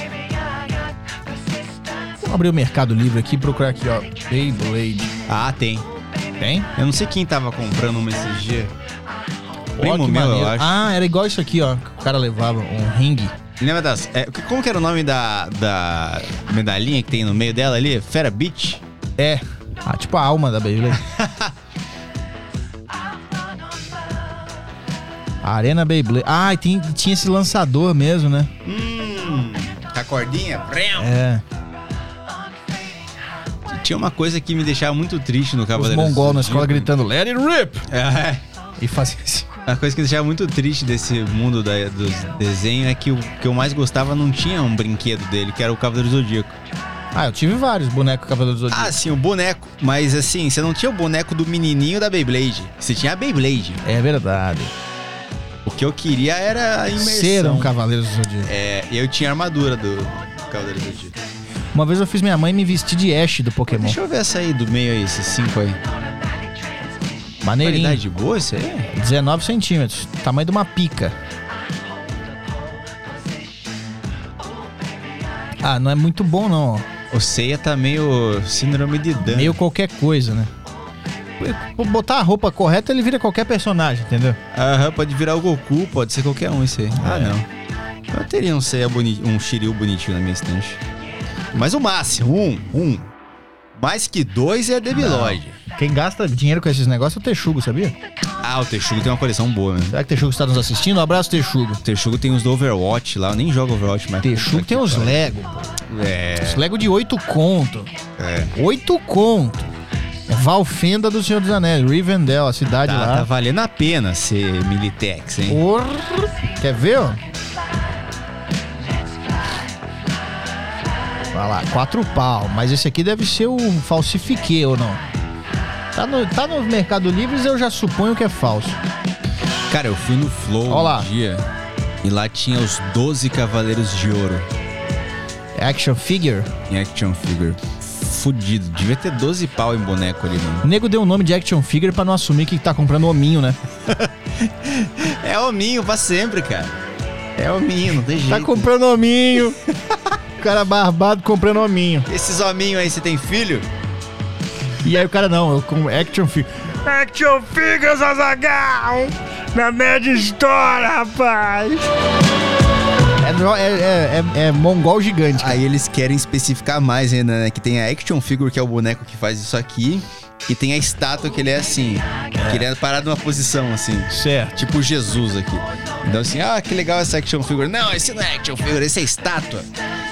Vamos abrir o Mercado Livre aqui e procurar aqui, ó. Beyblade. Ah, tem. Tem? Eu não sei quem tava comprando uma esses dias. Ó, Primo que meu, eu maneiro. acho. Ah, era igual isso aqui, ó. Que o cara levava um ringue. Lembra das... é, como que era o nome da, da medalhinha que tem no meio dela ali? Fera Beach? É. Ah, tipo a alma da Beyblade. Arena Beyblade. Ah, e tem, tinha esse lançador mesmo, né? Hum, com a cordinha? É. Tinha uma coisa que me deixava muito triste no Os Cavaleiro mongol na escola gritando Let it rip! É. E fazia assim. A coisa que me deixava muito triste desse mundo da, dos desenhos é que o que eu mais gostava não tinha um brinquedo dele, que era o Cavaleiro Zodíaco. Ah, eu tive vários bonecos Cavaleiro do Zodíaco. Ah, sim, o boneco. Mas assim, você não tinha o boneco do menininho da Beyblade. Você tinha a Beyblade. É verdade. O que eu queria era a imersão. Ser um Cavaleiro do Zodíaco. É, e eu tinha a armadura do, Cavaleiros do Zodíaco. Uma vez eu fiz minha mãe me vestir de Ash do Pokémon. Deixa eu ver essa aí do meio aí, esses cinco aí. Maneirinho. Qualidade boa isso aí? dezenove centímetros. Tamanho de uma pica. Ah, não é muito bom não, ó. O Seiya tá meio síndrome de Dan. Meio qualquer coisa, né? Botar a roupa correta, ele vira qualquer personagem, entendeu? Aham, pode virar o Goku, pode ser qualquer um isso aí. Ah, É. não. Eu teria um Seiya boni... um Shiryu bonitinho na minha estante. Mas o máximo, um, um. Mais que dois é Debiloid. Quem gasta dinheiro com esses negócios é o Texugo, sabia? Ah, o Texugo tem uma coleção boa, né? Será que o Texugo está nos assistindo? Um abraço, Texugo. O Texugo tem uns do Overwatch lá, eu nem jogo Overwatch, mas... Texugo tem os Lego, pô. É... Os Lego de oito conto. É. Oito conto. É Valfenda do Senhor dos Anéis, Rivendell, a cidade Tá, lá. tá valendo a pena ser Militex, hein? Porra. Quer ver, ó? Vai lá, quatro pau. Mas esse aqui deve ser o falsifique ou não? Tá no, tá no Mercado Livre, eu já suponho que é falso. Cara, eu fui no Flow Ó lá. um dia e lá tinha os doze Cavaleiros de Ouro Action figure. em action figure. Fudido. Devia ter doze pau em boneco ali, mano. O nego deu o nome de action figure pra não assumir que tá comprando hominho, né? É hominho pra sempre, cara. É hominho, não tem jeito. Tá comprando hominho. O cara barbado comprando hominho. Esses hominhos aí, você tem filho? E aí o cara, não, eu com action figure. Action figures, Azaghal! Na média história, rapaz! É, no- é, é, é, é mongol gigante. Aí eles querem especificar mais ainda, né? Que tem a action figure, que é o boneco que faz isso aqui. E tem a estátua que ele é assim. Que ele é parado numa posição assim. Certo. Tipo Jesus aqui. Então assim, ah, que legal essa action figure. Não, esse não é action figure, esse é estátua.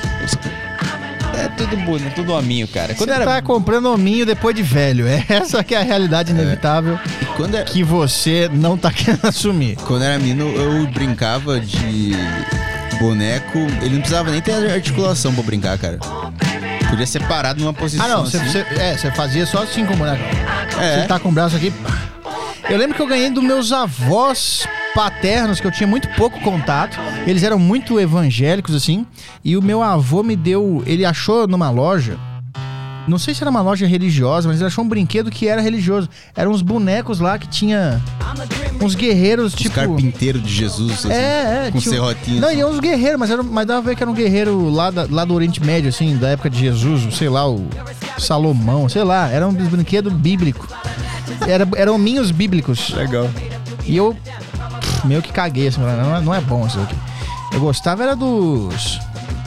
É tudo bonito, tudo hominho, cara. Quando Você era, tá comprando hominho depois de velho. Essa que é a realidade inevitável quando era, que você não tá querendo assumir. quando era menino, eu brincava de boneco. Ele não precisava nem ter articulação pra brincar, cara. Podia ser parado numa posição Ah, não, você, assim. você- é, você fazia só assim com o boneco. É. Você tá com o braço aqui. Eu lembro que eu ganhei dos meus avós paternos, que eu tinha muito pouco contato. Eles eram muito evangélicos, assim. E o meu avô me deu... Ele achou numa loja... Não sei se era uma loja religiosa, mas ele achou um brinquedo que era religioso. Eram uns bonecos lá que tinha... Uns guerreiros, Os tipo... carpinteiros de Jesus, assim, É, é. com tinha- serrotinhos. Não, e uns guerreiros, mas, era, mas dava pra ver que era um guerreiro lá, da- lá do Oriente Médio, assim, da época de Jesus, sei lá, o Salomão, sei lá. Era um brinquedo bíblico. Era, eram hominhos bíblicos. Legal. E eu pff, meio que caguei, assim, não, é- não é bom isso aqui. Eu gostava era dos...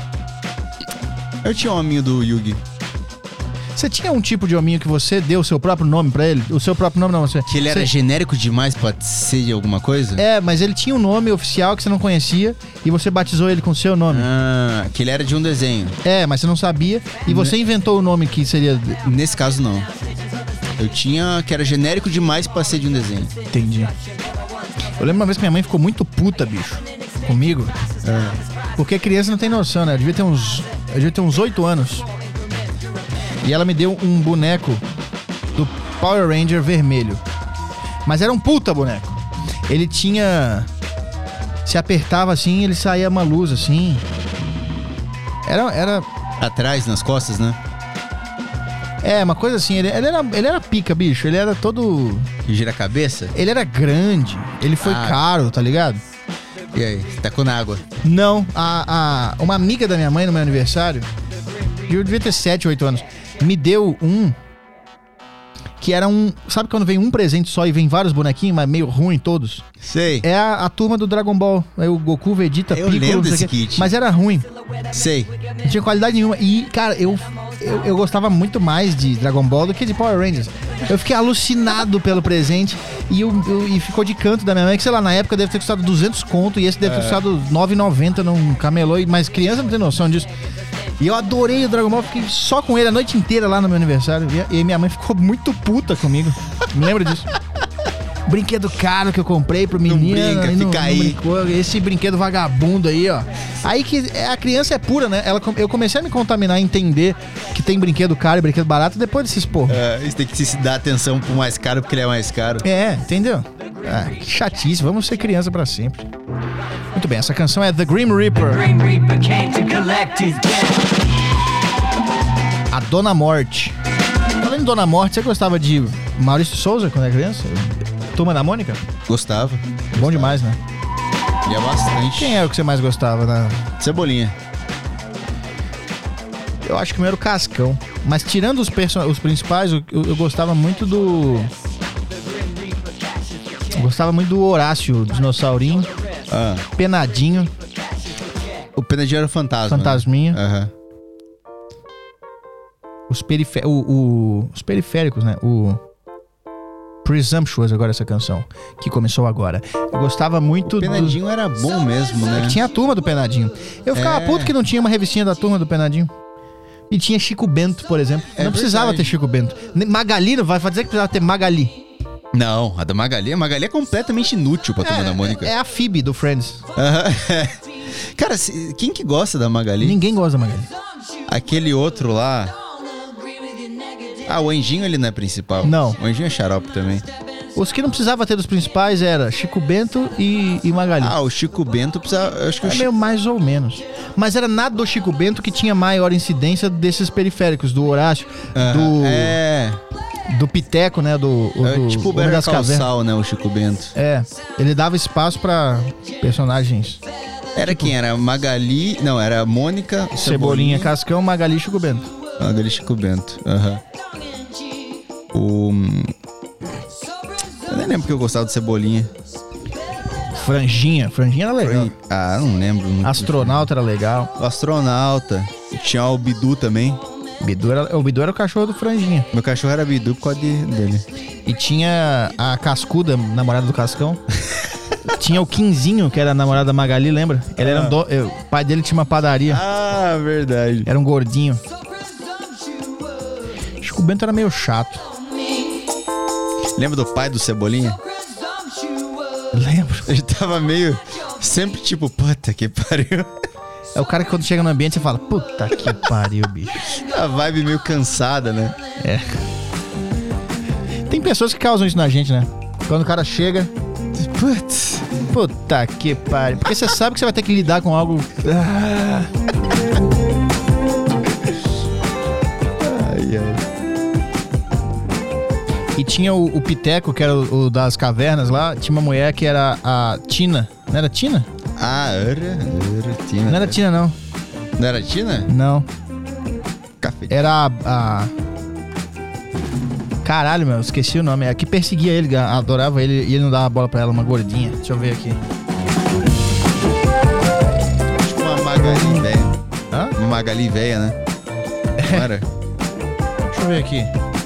Eu tinha um amigo do Yugi. Você tinha um tipo de hominho que você deu o seu próprio nome pra ele? O seu próprio nome não, você... Que ele era você- genérico demais pra ser de alguma coisa? É, mas ele tinha um nome oficial que você não conhecia e você batizou ele com o seu nome. Ah, que ele era de um desenho. É, mas você não sabia e você inventou o nome que seria... Nesse caso, não. Eu tinha que era genérico demais pra ser de um desenho. Entendi. Eu lembro uma vez que minha mãe ficou muito puta, bicho, comigo. Porque criança não tem noção, né? Eu devia ter uns... Eu devia ter uns oito anos. E ela me deu um boneco do Power Ranger vermelho. Mas era um puta boneco. Ele tinha... Se apertava assim, ele saía uma luz assim. Era... era Atrás, nas costas, né? é, uma coisa assim. Ele, ele, era, ele era pica, bicho. Ele era todo... Que gira a cabeça. Ele era grande. Ele foi Ah. caro, tá ligado? E aí, tacou na água. Não, a, a, uma amiga da minha mãe no meu aniversário, eu devia ter sete, oito anos, me deu um que era um... Sabe quando vem um presente só e vem vários bonequinhos, mas meio ruim todos? Sei, É a, a turma do Dragon Ball. É o Goku, Vegeta, Eu Piccolo, lembro não sei desse o quê. kit. Mas era ruim, sei. não tinha qualidade nenhuma. E, cara, eu, eu, eu gostava muito mais de Dragon Ball do que de Power Rangers. Eu fiquei alucinado pelo presente e, eu, eu- e ficou de canto da minha mãe, que sei lá, na época deve ter custado duzentos conto e esse deve ter custado nove reais e noventa centavos num camelô, e- mas criança não tem noção disso. E eu adorei o Dragon Ball, fiquei só com ele a noite inteira lá no meu aniversário. E, e minha mãe ficou muito puta comigo. Me lembro disso. Brinquedo caro que eu comprei pro menino. brinca, e fica aí. brincou. Esse brinquedo vagabundo aí, ó. Aí que a criança é pura, né? Ela, eu comecei a me contaminar, a entender que tem brinquedo caro e brinquedo barato depois desses porra. É, você tem que se dar atenção pro mais caro porque ele é mais caro. É, entendeu? Ah, que chatice, vamos ser criança pra sempre. Muito bem, essa canção é The Grim Reaper. Grim Reaper came to collect his debt. A Dona Morte. Falando em Dona Morte, você gostava de Maurício de Souza quando era criança? Turma da Mônica? Gostava. Bom demais, né? Lia bastante. Quem era o que você mais gostava? Né? Cebolinha. Eu acho que o meu era o Cascão. Mas tirando os, person... os principais, eu, eu gostava muito do... Eu gostava muito do Horácio, Dinossaurinho. Ah. Penadinho. O Penadinho era o fantasma. Fantasminha. Né? Uhum. Os, perifé... o, o... os periféricos, né? O... Presumptuous, agora essa canção, que começou agora. Eu gostava muito o Penadinho do... era bom mesmo, né? É que tinha a turma do Penadinho. Eu ficava É. puto que não tinha uma revistinha da turma do Penadinho. E tinha Chico Bento, por exemplo. É não precisava verdade. ter Chico Bento. Magali, não vai dizer que precisava ter Magali. Não, a da Magali. A Magali é completamente inútil pra Turma da Mônica. É a Phoebe do Friends. Aham. Cara, se- quem que gosta da Magali? Ninguém gosta da Magali. Aquele outro lá... Ah, o Anjinho ele não é principal. Não. O Anjinho é xarope também. Os que não precisava ter dos principais era Chico Bento e, e Magali. Ah, o Chico Bento precisa... Eu acho que o É Chico... meio mais ou menos. Mas era nada do Chico Bento que tinha maior incidência desses periféricos, do Horácio, do, É... do Piteco, né? Do, o- é do tipo o Homem Better das Call Cavernas. Saul, né? O Chico Bento. É, ele dava espaço pra personagens. Era quem? Era Magali... Não, era Mônica, Cebolinha, Cebolinha, Cascão, Magali e Chico Bento. Magali e Chico Bento. Aham. O... Eu nem lembro que eu gostava de Cebolinha. Franjinha, Franjinha era legal. Ah, não lembro. Não- Astronauta era legal. O Astronauta. Tinha o Bidu também. Bidu era, o Bidu era o cachorro do Franjinha. Meu cachorro era Bidu por causa de- dele. E tinha a Cascuda, namorada do Cascão. Tinha o Quinzinho, que era a namorada da Magali, lembra? Ele era um do... eu- O pai dele tinha uma padaria. Ah, verdade. Era um gordinho. Chico Bento era meio chato. Lembra do pai do Cebolinha? Lembro. Ele tava meio... Sempre tipo, puta que pariu. É o cara que quando chega no ambiente você fala, puta que pariu, bicho. A vibe meio cansada, né? É. Tem pessoas que causam isso na gente, né? Quando o cara chega, Putz. puta que pariu. Porque você sabe que você vai ter que lidar com algo... Ah. Ai, ai. E tinha o, o Piteco, que era o, o das cavernas lá. Tinha uma mulher que era a Tina. Não era Tina? Ah, era... Era Tina. Não era Tina, não. Não era Tina? Não. Café. Era a... a... Caralho, meu. Esqueci o nome. É a que perseguia ele, adorava ele e ele não dava bola pra ela. Uma gordinha. Deixa eu ver aqui. Tipo uma Magali velha. Hã? Uma Magali velha, né? Não era? Deixa eu ver aqui.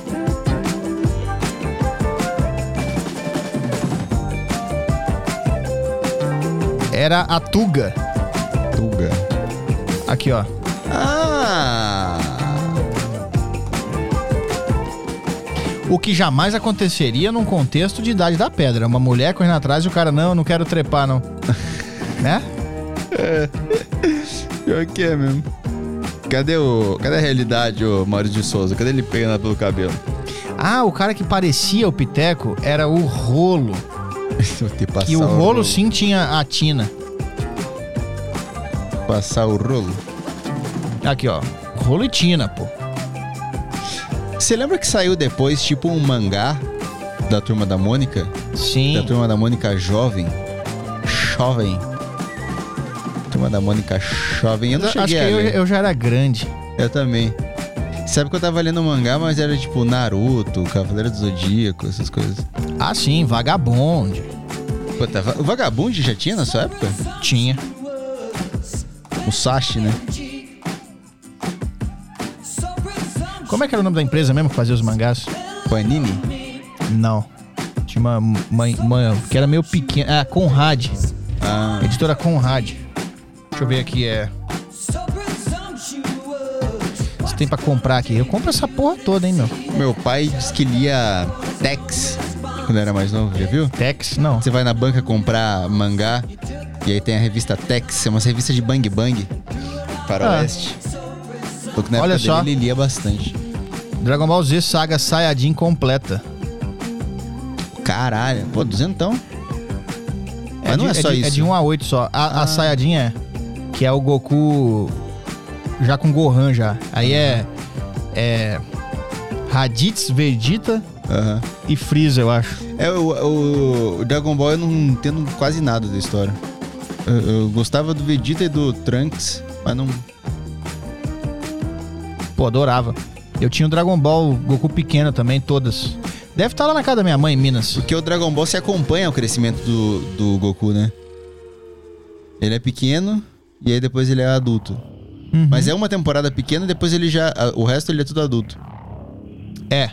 Era a Tuga. Tuga. Aqui, ó. Ah! O que jamais aconteceria num contexto de Idade da Pedra. Uma mulher correndo atrás e o cara, não, eu não quero trepar, não. Né? Pior que é mesmo. Cadê o... Cadê a realidade, o Maurício de Souza? Cadê ele pegando ela pelo cabelo? Ah, o cara que parecia o Piteco era o Rolo. Vou ter que passar E o Rolo, sim, tinha a Tina. Passar o rolo. Aqui, ó. Rolo e Tina, pô. Você lembra que saiu depois, tipo, um mangá da Turma da Mônica? Sim. Da Turma da Mônica jovem. Jovem. Turma da Mônica jovem. Eu não Acho que cheguei a eu, ler. eu já era grande. Eu também. Sabe que eu tava lendo um mangá, mas era tipo Naruto, Cavaleiro do Zodíaco, essas coisas. Ah, sim, Vagabond. Puta, o Vagabond já tinha na sua época? Tinha. O Sashi, né? Como é que era o nome da empresa mesmo que fazia os mangás? Panini? Não. Tinha uma, uma, uma que era meio pequena. Ah, Conrad. Ah, Editora Conrad. Deixa eu ver aqui, é... Você tem pra comprar aqui. Eu compro essa porra toda, hein, meu. meu pai disse que lia Tex quando era mais novo, já viu? Tex, não. Você vai na banca comprar mangá e aí tem a revista Tex, é uma revista de Bang Bang, Faroeste. Porque na Olha época só. dele ele lia bastante. Dragon Ball Z Saga Saiyajin completa. Caralho, pô, duzentão. Mas não de, é só de, isso. É de um a oito só. A, Ah. a Saiyajin é, que é o Goku já com Gohan já. Aí é, é Raditz, Vegeta Aham. e Freeza, eu acho. É, o, o, o Dragon Ball eu não entendo quase nada da história. Eu, eu gostava do Vegeta e do Trunks, mas não... Pô, adorava. Eu tinha o Dragon Ball Goku pequeno também, todas. Deve estar lá na casa da minha mãe, em Minas. Porque o Dragon Ball se acompanha o crescimento do, do Goku, né? Ele é pequeno e aí depois ele é adulto. Uhum. Mas é uma temporada pequena e depois ele já... O resto ele é tudo adulto. É.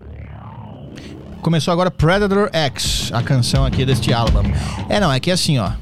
Começou agora Predator X, a canção aqui deste álbum. É, não, é que assim, ó.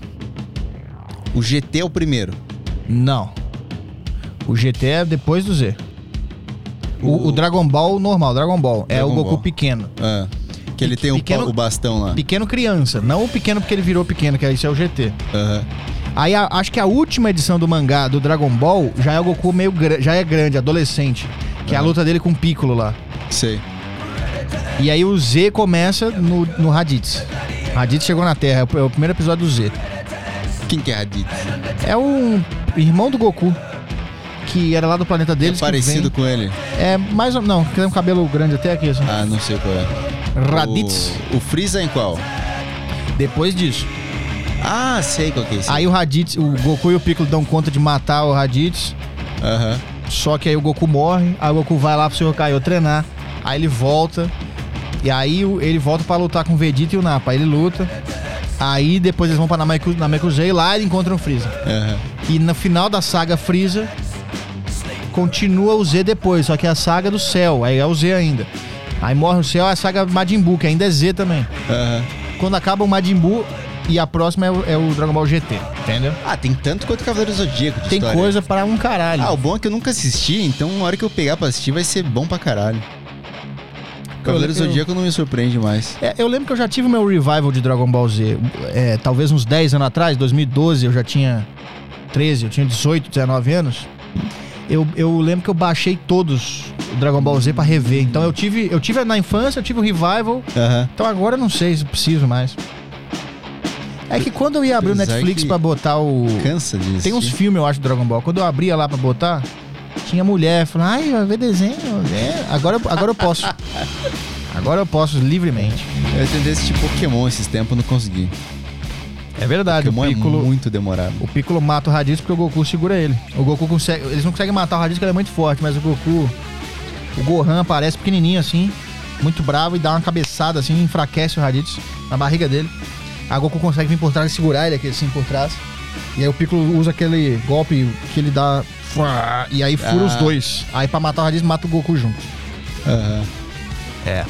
O G T é o primeiro. Não. O G T é depois do Z. O, O- o Dragon Ball normal, Dragon Ball. é Dragon o Goku Ball. pequeno. Ah, que ele tem o, Pequeno- pa- o bastão lá. Pequeno criança. Não o pequeno porque ele virou pequeno, que isso é o G T. Aham. Aí a- acho que a última edição do mangá do Dragon Ball já é o Goku meio gra- já é grande, adolescente. Que é a Aham. luta dele com o Piccolo lá. Sei. E aí o Z começa no, no Raditz. Raditz chegou na Terra, é o, é o primeiro episódio do Z. Quem que é Raditz? É o irmão do Goku, que era lá do planeta É deles. que parecido vem- com ele? É mais ou não, que tem um cabelo grande até aqui, assim. Ah, não sei qual é. Raditz. O, o Freeza em qual? Depois disso. Ah, sei qual que é esse. Aí o Raditz, o Goku e o Piccolo dão conta de matar o Raditz. Aham. Só que aí o Goku morre, aí o Goku vai lá pro senhor Kaiô treinar. Aí ele volta. E aí o- ele volta pra lutar com o Vegeta e o Nappa. Aí ele luta. Aí depois eles vão pra Nameku- Namekusei e lá ele encontra o Freeza. Aham. E no final da saga Freeza, continua o Z depois, só que é a saga do céu, aí é o Z ainda. Aí morre o céu, é a saga Majin Buu, que ainda é Z também. Aham. Quando acaba o Majin Buu e a próxima é o, é o Dragon Ball G T, entendeu? Ah, tem tanto quanto Cavaleiro do Zodíaco de Tem história. coisa pra um caralho. Ah, o bom é que eu nunca assisti, então na hora que eu pegar pra assistir vai ser bom pra caralho. Cavaleiro do eu- Zodíaco não me surpreende mais. É, eu lembro que eu já tive o meu revival de Dragon Ball Z, é, talvez uns dez anos atrás, dois mil e doze, eu já tinha treze, eu tinha dezoito, dezenove anos. Eu, eu lembro que eu baixei todos o Dragon Ball Z pra rever. Então eu tive, eu tive na infância, eu tive o revival. Aham. Então agora eu não sei se preciso mais. É que quando eu ia abrir o Apesar Netflix que pra botar o... Cansa disso. Tem uns filmes, eu acho, do Dragon Ball. Quando eu abria lá pra botar, tinha mulher falando, ai, vai ver desenho. É. Agora, eu- agora eu posso. Agora eu posso livremente. Eu tentei assistir Pokémon esses tempos, não consegui. É verdade, Pokémon o Piccolo... é muito demorado. O Piccolo mata o Raditz porque o Goku segura ele. O Goku consegue... Eles não conseguem matar o Raditz porque ele é muito forte, mas o Goku... O Gohan aparece pequenininho assim, muito bravo e dá uma cabeçada assim, enfraquece o Raditz na barriga dele. Aí o Goku consegue vir por trás e segurar ele aqui assim por trás. E aí o Piccolo usa aquele golpe que ele dá... E aí fura Ah. os dois. Aí pra matar o Raditz, mata o Goku junto. Aham. É.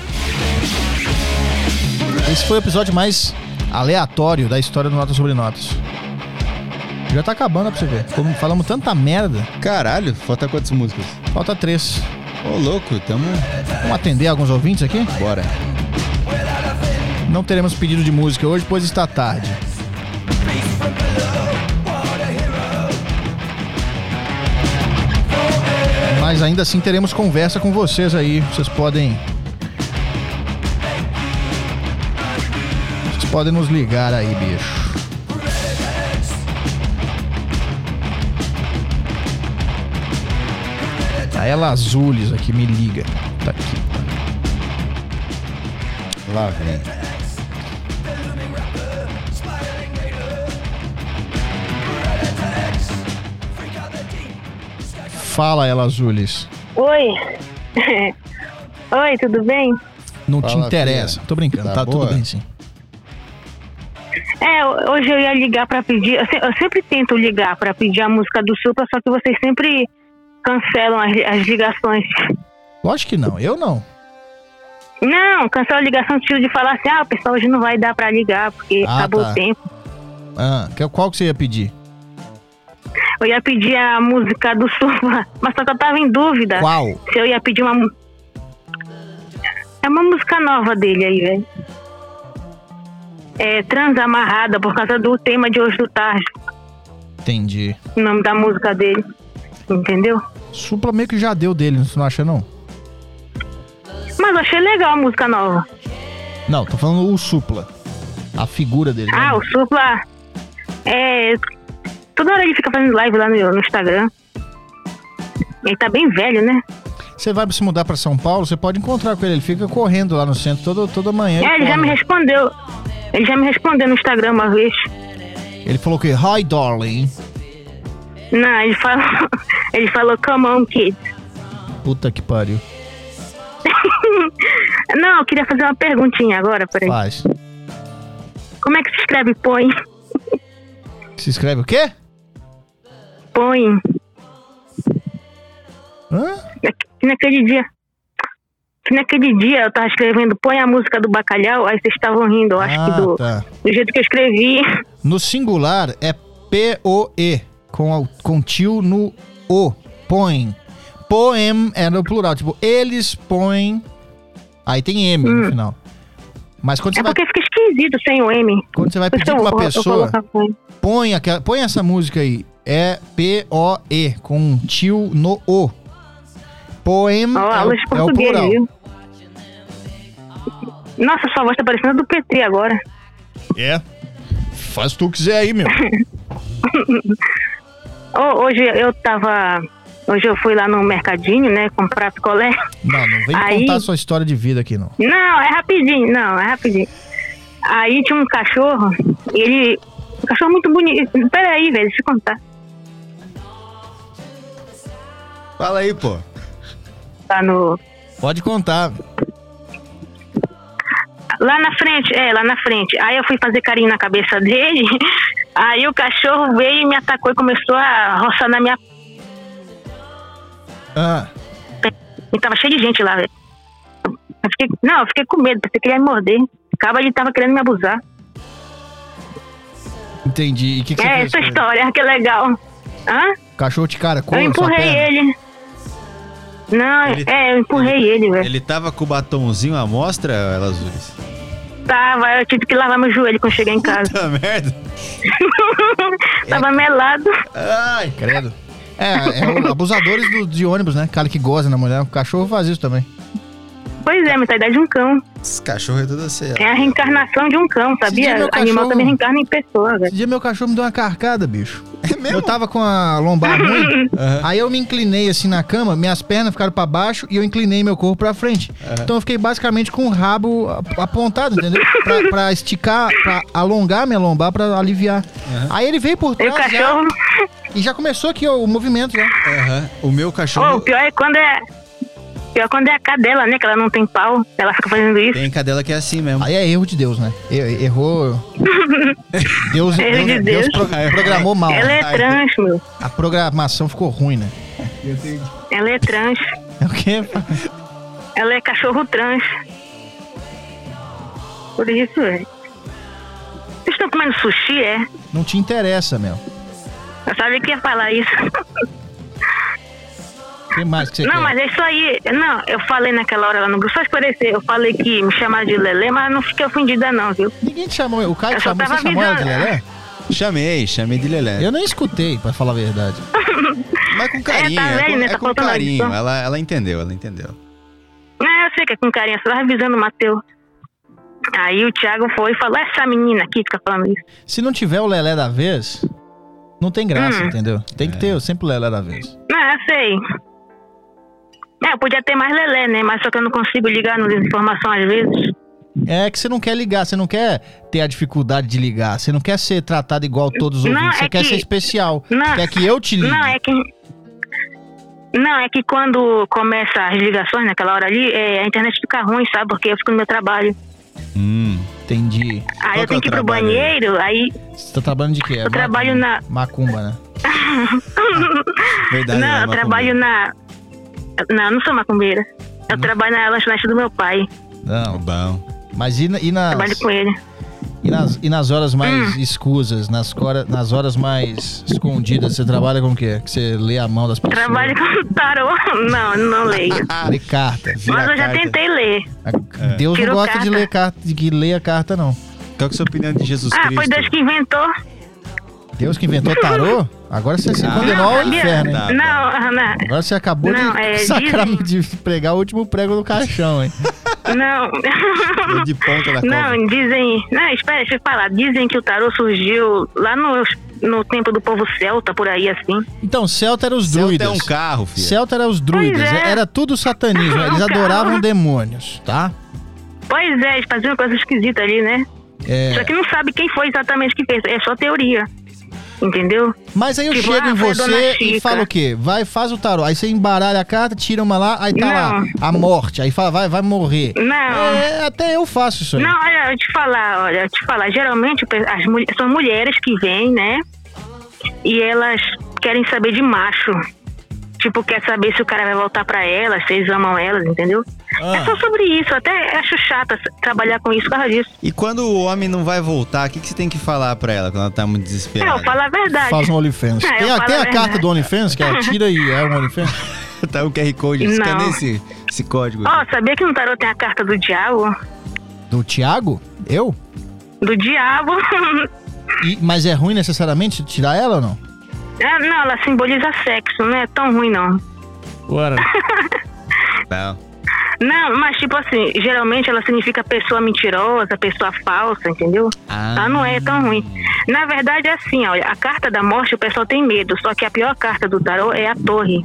Esse foi o episódio mais aleatório da história do Notas sobre Notas. Já tá acabando, pra você ver. Como falamos tanta merda, Caralho, falta quantas músicas? falta três. Ô, louco, tamo... Vamos atender alguns ouvintes aqui? Bora. Não teremos pedido de música hoje, pois está tarde. Mas ainda assim teremos conversa com vocês aí. Vocês podem... Vocês podem nos ligar aí, bicho. A Ela Azules aqui me liga. Tá aqui. Lá, vem. Fala, Ela Azules. Oi. Oi, tudo bem? Não te Fala, interessa. filha. Tô brincando, Tá tá, boa? tudo bem sim. É, hoje eu ia ligar pra pedir. Eu, se- eu sempre tento ligar pra pedir a música do Supla, só que vocês sempre cancelam as, as ligações. Lógico que não, eu não. Não, cancela a ligação no sentido de falar assim: ah, o pessoal hoje não vai dar pra ligar porque Ah, acabou tá. o tempo. Ah, que- qual que você ia pedir? Eu ia pedir a música do Supla, mas só que eu tava em dúvida Qual? se eu ia pedir uma. mu- É uma música nova dele aí, velho. É Transamarrada, por causa do tema de hoje do tarde. Entendi. O nome da música dele. Entendeu? Supla meio que já deu dele, você não acha não? Mas eu achei legal a música nova. Não, tô falando o Supla. A figura dele. Ah, né? o Supla. É. Toda hora ele fica fazendo live lá no, no Instagram. Ele tá bem velho, né? Você vai se mudar pra São Paulo, você pode encontrar com ele. Ele fica correndo lá no centro todo, toda manhã. É, ele já corre. me respondeu. Ele já me respondeu no Instagram uma vez. Ele falou que, hi, darling. Não, ele falou. Ele falou, come on, kid. Puta que pariu. Não, eu queria fazer uma perguntinha agora, peraí. Faz. Como é que se escreve põe? Se escreve o quê? Põe. Hã? Que naquele dia. Que naquele dia eu tava escrevendo põe a música do Bacalhau, aí vocês estavam rindo, eu acho Ah, que do, tá. do jeito que eu escrevi. No singular é P O E, com, a- com tio no O. Põe. Poem é no plural, tipo, eles põem. Aí tem M no final. Mas quando você, É vai, porque fica esquisito sem o M. quando você vai Por pedir isso pra eu- uma eu- eu pessoa, colocar põe. põe, aquela, põe essa música aí. É P O E, com um tio no O. Poem Ó, é, aula o, de é o português, plural. viu? Nossa, sua voz tá parecendo a do P T agora. É. Faz o que tu quiser aí, meu. Ô, hoje eu tava... Hoje eu fui lá no mercadinho, né, comprar picolé. Não, não vem Aí- contar sua história de vida aqui, não. Não, é rapidinho, não, é rapidinho. Aí tinha um cachorro, e ele... Um cachorro muito bonito. Pera aí, velho, deixa eu contar. Fala aí, pô. Tá no... Pode contar. Lá na frente, é, lá na frente. Aí eu fui fazer carinho na cabeça dele. Aí o cachorro veio e me atacou e começou a roçar na minha... Ah, E tava cheio de gente lá, velho. Eu fiquei... Não, eu fiquei com medo, pensei que ele ia me morder. Acaba ele tava querendo me abusar. entendi. E o que, que você É, fez? essa com ele? história, que legal. Hã? O cachorro te caracou Eu na sua empurrei perna? ele. Não, Ele- é, eu empurrei ele, velho. Ele tava com o batomzinho à mostra, elas duas? Tava, eu tive que lavar meu joelho quando cheguei em casa. Puta merda. Tava melado. Ai, credo. É, é o- abusadores do- de ônibus, né? Cara que goza na mulher. O cachorro faz isso também. Pois é, mentalidade de um cão. Esse cachorro é tudo assim. ó. É a reencarnação de um cão, dia sabia? meu Animal cachorro- também reencarna em pessoa, velho. Esse dia meu cachorro me deu uma carcada, bicho. É mesmo? Eu tava com a lombar ruim, Aham. aí eu me inclinei assim na cama, minhas pernas ficaram pra baixo e eu inclinei meu corpo pra frente. Então eu fiquei basicamente com o rabo ap- apontado, entendeu? Pra, pra esticar, pra alongar minha lombar, pra aliviar. Aí ele veio por E o trás já, cachorro... e já começou aqui ó, o movimento já. Aham. O meu Oh, cachorro o pior é quando é... Pior quando é a cadela, né? Que ela não tem pau. Ela fica fazendo isso. tem cadela que é assim mesmo. Aí é erro de Deus, né? E- Errou. Deus, Erro de Deus, Deus Deus. pro- programou mal. Ela é Ai, trans, meu. A programação ficou ruim, né? Ela é trans. É o quê? Ela é cachorro trans. Por isso, velho. Vocês estão comendo sushi, é? Não te interessa, meu. Eu sabia que ia falar isso. O que mais que você Não, quer? mas é isso aí. Não, eu falei naquela hora lá no grupo, só esclarecer. Eu falei que me chamaram de Lelê, mas não fiquei ofendida não, viu? Ninguém te chamou. O Caio Eu só chamou, você tava chamou ela de avisando. Lelé? Chamei, chamei de Lelé. Eu nem escutei, pra falar a verdade. Mas com carinho, É, tá é, velho, com, né? é Tá com faltando carinho. audição. Ela, ela entendeu, ela entendeu. Não, eu sei que é com carinho, só tava avisando o Matheus. Aí o Thiago foi e falou, essa menina aqui fica falando isso. Se não tiver o Lelé da vez, não tem graça, Hum. entendeu? Tem que ter sempre o Lelé da vez. Não, eu sei. É, eu podia ter mais Lelé, né? Mas só que eu não consigo ligar nas informações às vezes. É que você não quer ligar, você não quer ter a dificuldade de ligar, você não quer ser tratado igual todos os Não, ouvintes, você é quer que- ser especial. Não. Quer que eu te ligue. Não, é que... Não, é que quando começa as ligações naquela hora ali, é, a internet fica ruim, sabe? Porque eu fico no meu trabalho. Hum. Entendi. Aí Qual eu que é tenho o que ir pro trabalho aí? banheiro, aí... Você tá trabalhando de quê? É Eu trabalho na- Macumba, né? Verdade, não, ela é eu macumbeira. trabalho na... Não, eu não sou macumbeira. Eu trabalho na lanchonete do meu pai. Não. Bom. Mas e, na- e nas, Trabalho com ele. e, nas, e nas horas mais Hum. escusas, nas, cora- nas horas mais escondidas, você trabalha com o quê? Que você lê a mão das pessoas? Trabalho com tarô. Não, não leio. Lê carta. Vira Mas eu já carta. tentei ler. Deus não Tirou gosta de carta. ler carta, de que leia carta, não. Qual que é a sua opinião de Jesus Ah, Cristo? foi Deus que inventou. Deus que inventou tarô? Agora você se Ah, condenou ao sabia? inferno, hein? Tá. Não, não. Agora você acabou Não, de, é, sacrar- dizem- de pregar o último prego do caixão, hein? Não. De ponta da cobra. Não, dizem... Não, espera, deixa eu falar. Dizem que o tarô surgiu lá no, no tempo do povo celta, por aí, assim. Então, Celta era os Celta druidas. é um carro, filho. Celta era os druidas. Pois é. Era tudo satanismo. É um Eles carro. adoravam demônios, tá? Pois é, eles faziam uma coisa esquisita ali, né? É. Só que não sabe quem foi exatamente que fez. É só teoria. Entendeu? Mas aí eu Tipo, chego ah, em foi a Dona você e Chica. falo o quê? Vai, faz o tarô. Aí você embaralha a carta, tira uma lá, aí tá Não. lá, a morte. Aí fala, vai, vai morrer. Não. É, até eu faço isso aí. Não, olha, eu te falar, olha, eu te falar. Geralmente as mulher, são mulheres que vêm, né? E elas querem saber de macho. Tipo, quer saber se o cara vai voltar pra elas, se eles amam elas, entendeu? Ah. É só sobre isso. Até acho chato trabalhar com isso por causa disso. E quando o homem não vai voltar, o que, que você tem que falar pra ela quando ela tá muito É, desesperada? eu falo a verdade. Faz um OnlyFans. É, eu tem a, falo tem a a carta verdade. do OnlyFans, que ela tira e é um OnlyFans? Tá o Q R Code. Não. Cadê esse, esse código? Ó, sabia que no tarô tem a carta do diabo? Do Thiago? Eu? Do diabo. E- mas é ruim necessariamente tirar ela ou não? Ah, não, ela simboliza sexo, não é tão ruim, não. Bora. Não. Não, mas tipo assim, geralmente ela significa pessoa mentirosa, pessoa falsa, entendeu? Ah. Ela não é tão ruim. Na verdade é assim, olha, a carta da morte o pessoal tem medo, só que a pior carta do tarô é a torre.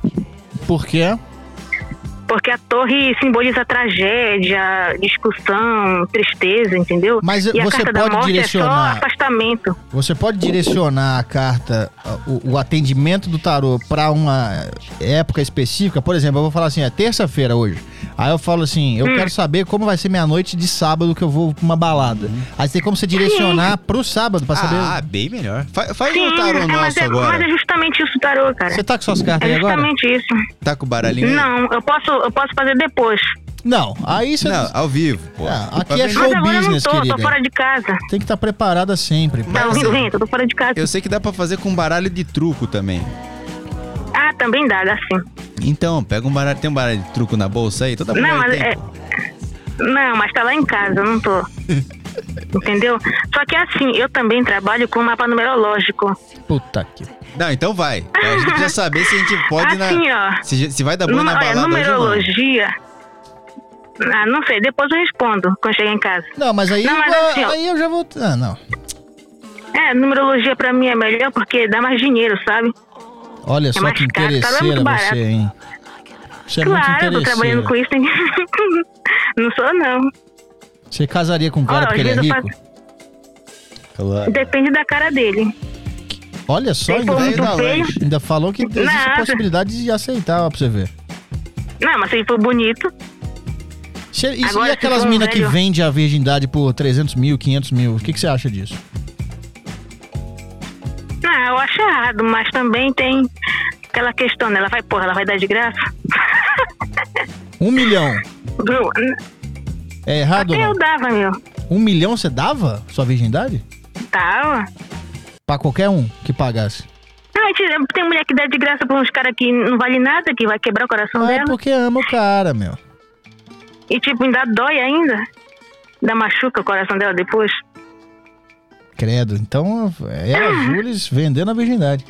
Por quê? Porque a torre simboliza tragédia, discussão, tristeza, entendeu? Mas e a você carta da pode morte é direcionar- só afastamento. Você pode direcionar a carta, o, o atendimento do tarô pra uma época específica? Por exemplo, eu vou falar assim, é terça-feira hoje. Aí eu falo assim, eu Hum. quero saber como vai ser minha noite de sábado que eu vou pra uma balada. Aí tem como você direcionar pro sábado pra saber... Ah, bem melhor. Fa- faz Sim, um tarô é, mas, nosso é, agora. mas é justamente isso o tarô, cara. Você tá com suas cartas É aí agora? justamente isso. Tá com o baralhinho aí? Não, eu posso, eu posso fazer depois. Não, aí você... Não, ao vivo, pô. Ah, aqui Pra é ver- show Mas agora eu não business, tô, querida. tô fora de casa. Tem que estar preparada sempre. Tá Mas, ouvindo, assim, vento? Eu tô fora de casa. Eu sei que dá pra fazer com baralho de truco também. Ah, também dá, dá sim. Então, pega um baralho. Tem um baralho de truco na bolsa aí? Toda Não, mulher mas tem, é... pô. Não, mas tá lá em casa, eu não tô. Entendeu? Só que assim, eu também trabalho com mapa numerológico. Puta que... Não, então vai. A gente precisa saber se a gente pode Assim, na. ó. Se, se vai dar bom Numa- na olha, balada hoje ou não. numerologia... Ah, não sei, depois eu respondo quando chegar em casa. Não, mas aí, Não, mas eu- assim, ó. aí eu já vou... Ah, não. É, numerologia pra mim é melhor porque dá mais dinheiro, sabe? Olha só mais que caro, tá? Não é interesseira muito barato. você, hein? Você é muito Claro, eu tô interesseira. trabalhando com isso. hein? Não sou, não. Você casaria com um cara Olha, porque às ele é vezes eu rico? Claro. Depende da cara dele. Olha só, Se ainda, for muito ainda- feio... ainda falou que existe a Nada. possibilidade de aceitar, ó, pra você ver. Não, mas se ele for bonito... Se, e, Agora, e se aquelas for um minas que velho- vendem a virgindade por trezentos mil, quinhentos mil, o que, que você acha disso? Ah, eu acho errado, mas também tem aquela questão, né? Ela vai, porra, ela vai dar de graça? Um milhão. Viu? É errado ou Até eu não? dava, meu. Um milhão você dava sua virgindade? Tava. Pra qualquer um que pagasse. Ah, gente, tem mulher que dá de graça pra uns caras que não vale nada, que vai quebrar o coração Mas é dela. porque ama o cara, meu. E tipo, ainda dói ainda. Ainda machuca o coração dela depois. Credo. Então, é a Jules vendendo a virgindade.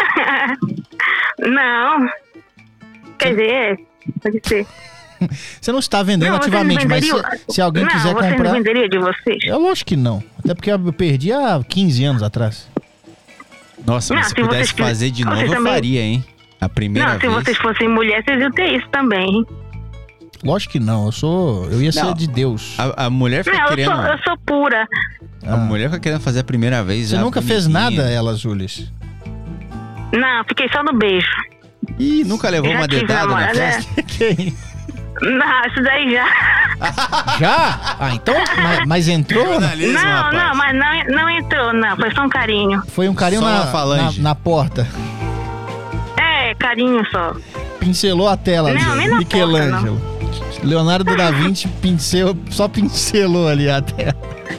Não. Quer dizer, é, pode ser. Você não está vendendo Não, vocês ativamente, mas venderiam- se, se alguém não, quiser vocês comprar... não venderiam de vocês? Eu lógico que não. Até porque eu perdi há quinze anos atrás. Nossa, Não, mas se se pudesse vocês- fazer de novo, vocês eu também- faria, hein? A primeira Não, se vez. vocês fossem mulheres, vocês iam ter isso também, hein? Lógico que não. Eu sou... Eu ia ser Não. de Deus. A, a mulher fica Não, eu querendo. sou, eu sou pura. A mulher fica querendo fazer a primeira vez. Você já nunca fez bonitinha. nada, ela, Jules? Não, fiquei só no beijo. Ih, nunca levou Já uma tive dedada na namorada, festa? Quem? Não, isso daí já. Já? Ah, então... Mas, mas entrou? Jornalismo, Não, rapaz. não, mas não, não entrou, não. Foi só um carinho. Foi um carinho Só na, na falange. na, na porta. É, carinho só. Pincelou a tela ali. Não, nem na Michelangelo. Leonardo da Vinci pincel, só pincelou ali a tela.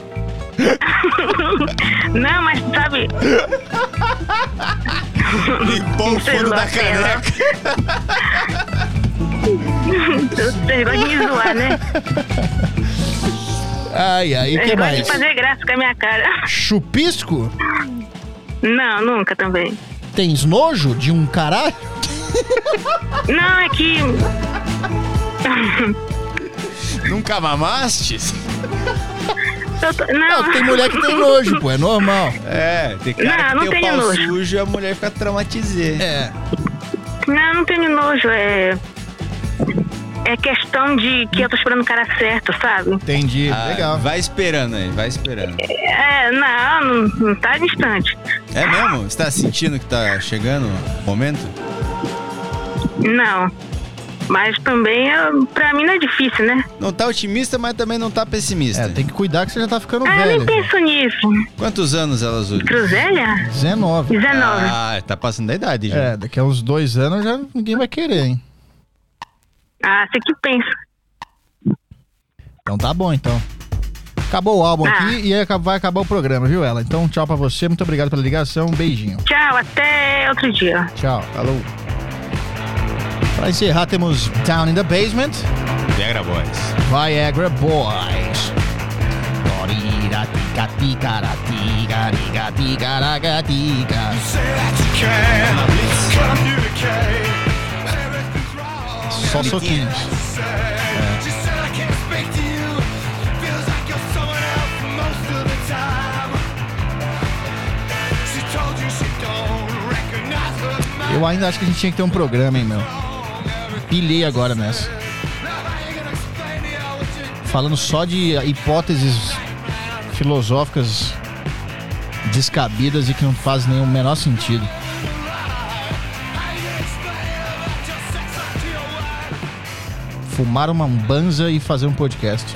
Não, mas sabe. Limpou o furo da caneca. Vocês gostam de me zoar, né? Ai, ai, o Vocês que gostam mais? de fazer graça com a minha cara. Chupisco? Não, nunca também. Tens nojo de um caralho? Não, é que. Nunca mamastes? Eu tô- Não, Não, tem mulher que tem nojo, pô, é normal. É, tem cara Não, que não tem o tenho pau nojo. sujo e a mulher fica traumatizada. É. não, não tenho nojo. É, é questão de que eu tô esperando o cara certo, sabe? Entendi, Ah, legal. Vai esperando aí, vai esperando. É, não, não, não tá distante. É mesmo? Você tá sentindo que tá chegando o momento? Não. Mas também, eu, pra mim, não é difícil, né? Não tá otimista, mas também não tá pessimista. É, tem que cuidar que você já tá ficando Ah, eu velho. nem penso nisso. Quantos anos ela Azul? Groselha? dezenove. dezenove. Ah, tá passando da idade já. É, daqui a uns dois anos já ninguém vai querer, hein? Ah, você que pensa. Então tá bom, então. Acabou o álbum Ah. aqui e aí vai acabar o programa, viu, ela? Então tchau pra você, muito obrigado pela ligação, um beijinho. Tchau, até outro dia. Tchau. Falou. Pra encerrar, temos Down in the Basement, Viagra Boys. Viagra Boys. Só soquinhos. Eu ainda acho que a gente tinha que ter um programa, hein, meu? Pilhei agora nessa. Falando só de hipóteses filosóficas descabidas e que não fazem nenhum menor sentido. Fumar uma banza e fazer um podcast.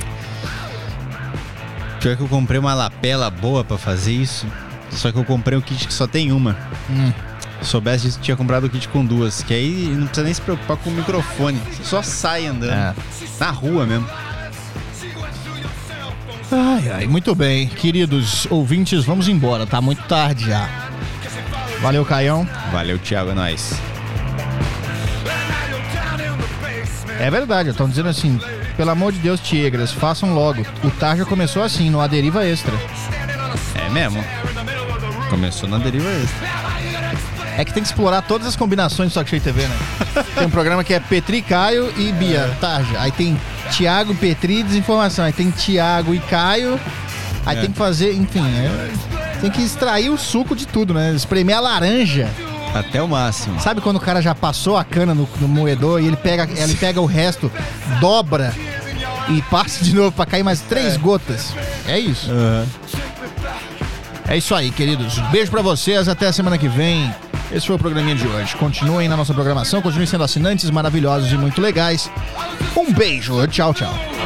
Pior que eu comprei uma lapela boa pra fazer isso. Só que eu comprei um kit que só tem uma. Hum. Se soubesse disso, tinha comprado o kit com duas. Que aí não precisa nem se preocupar com o microfone. Você só sai andando. É. Na rua mesmo. Ai, ai, muito bem. Queridos ouvintes, vamos embora. Tá muito tarde já. Valeu, Caião. Valeu, Thiago, é nóis. É verdade, estão dizendo assim, pelo amor de Deus, tigras, façam logo. O Tarja começou assim, no A Deriva Extra. É mesmo? Começou na deriva extra. É que tem que explorar todas as combinações do Talk Show T V, né? Tem um programa que é Petri, Caio e Bia, Tarja. Aí tem Thiago, Petri, Desinformação. Aí tem Thiago e Caio. Aí É. tem que fazer, enfim, é, tem que extrair o suco de tudo, né? Espremer a laranja. Até o máximo. Sabe quando o cara já passou a cana no, no moedor e ele pega, ele pega o resto, dobra e passa de novo pra cair mais três gotas? É isso. Uhum. É isso aí, queridos. Um beijo pra vocês, até a semana que vem. Esse foi o programinha de hoje. Continuem na nossa programação, continuem sendo assinantes maravilhosos e muito legais. Um beijo, tchau, tchau.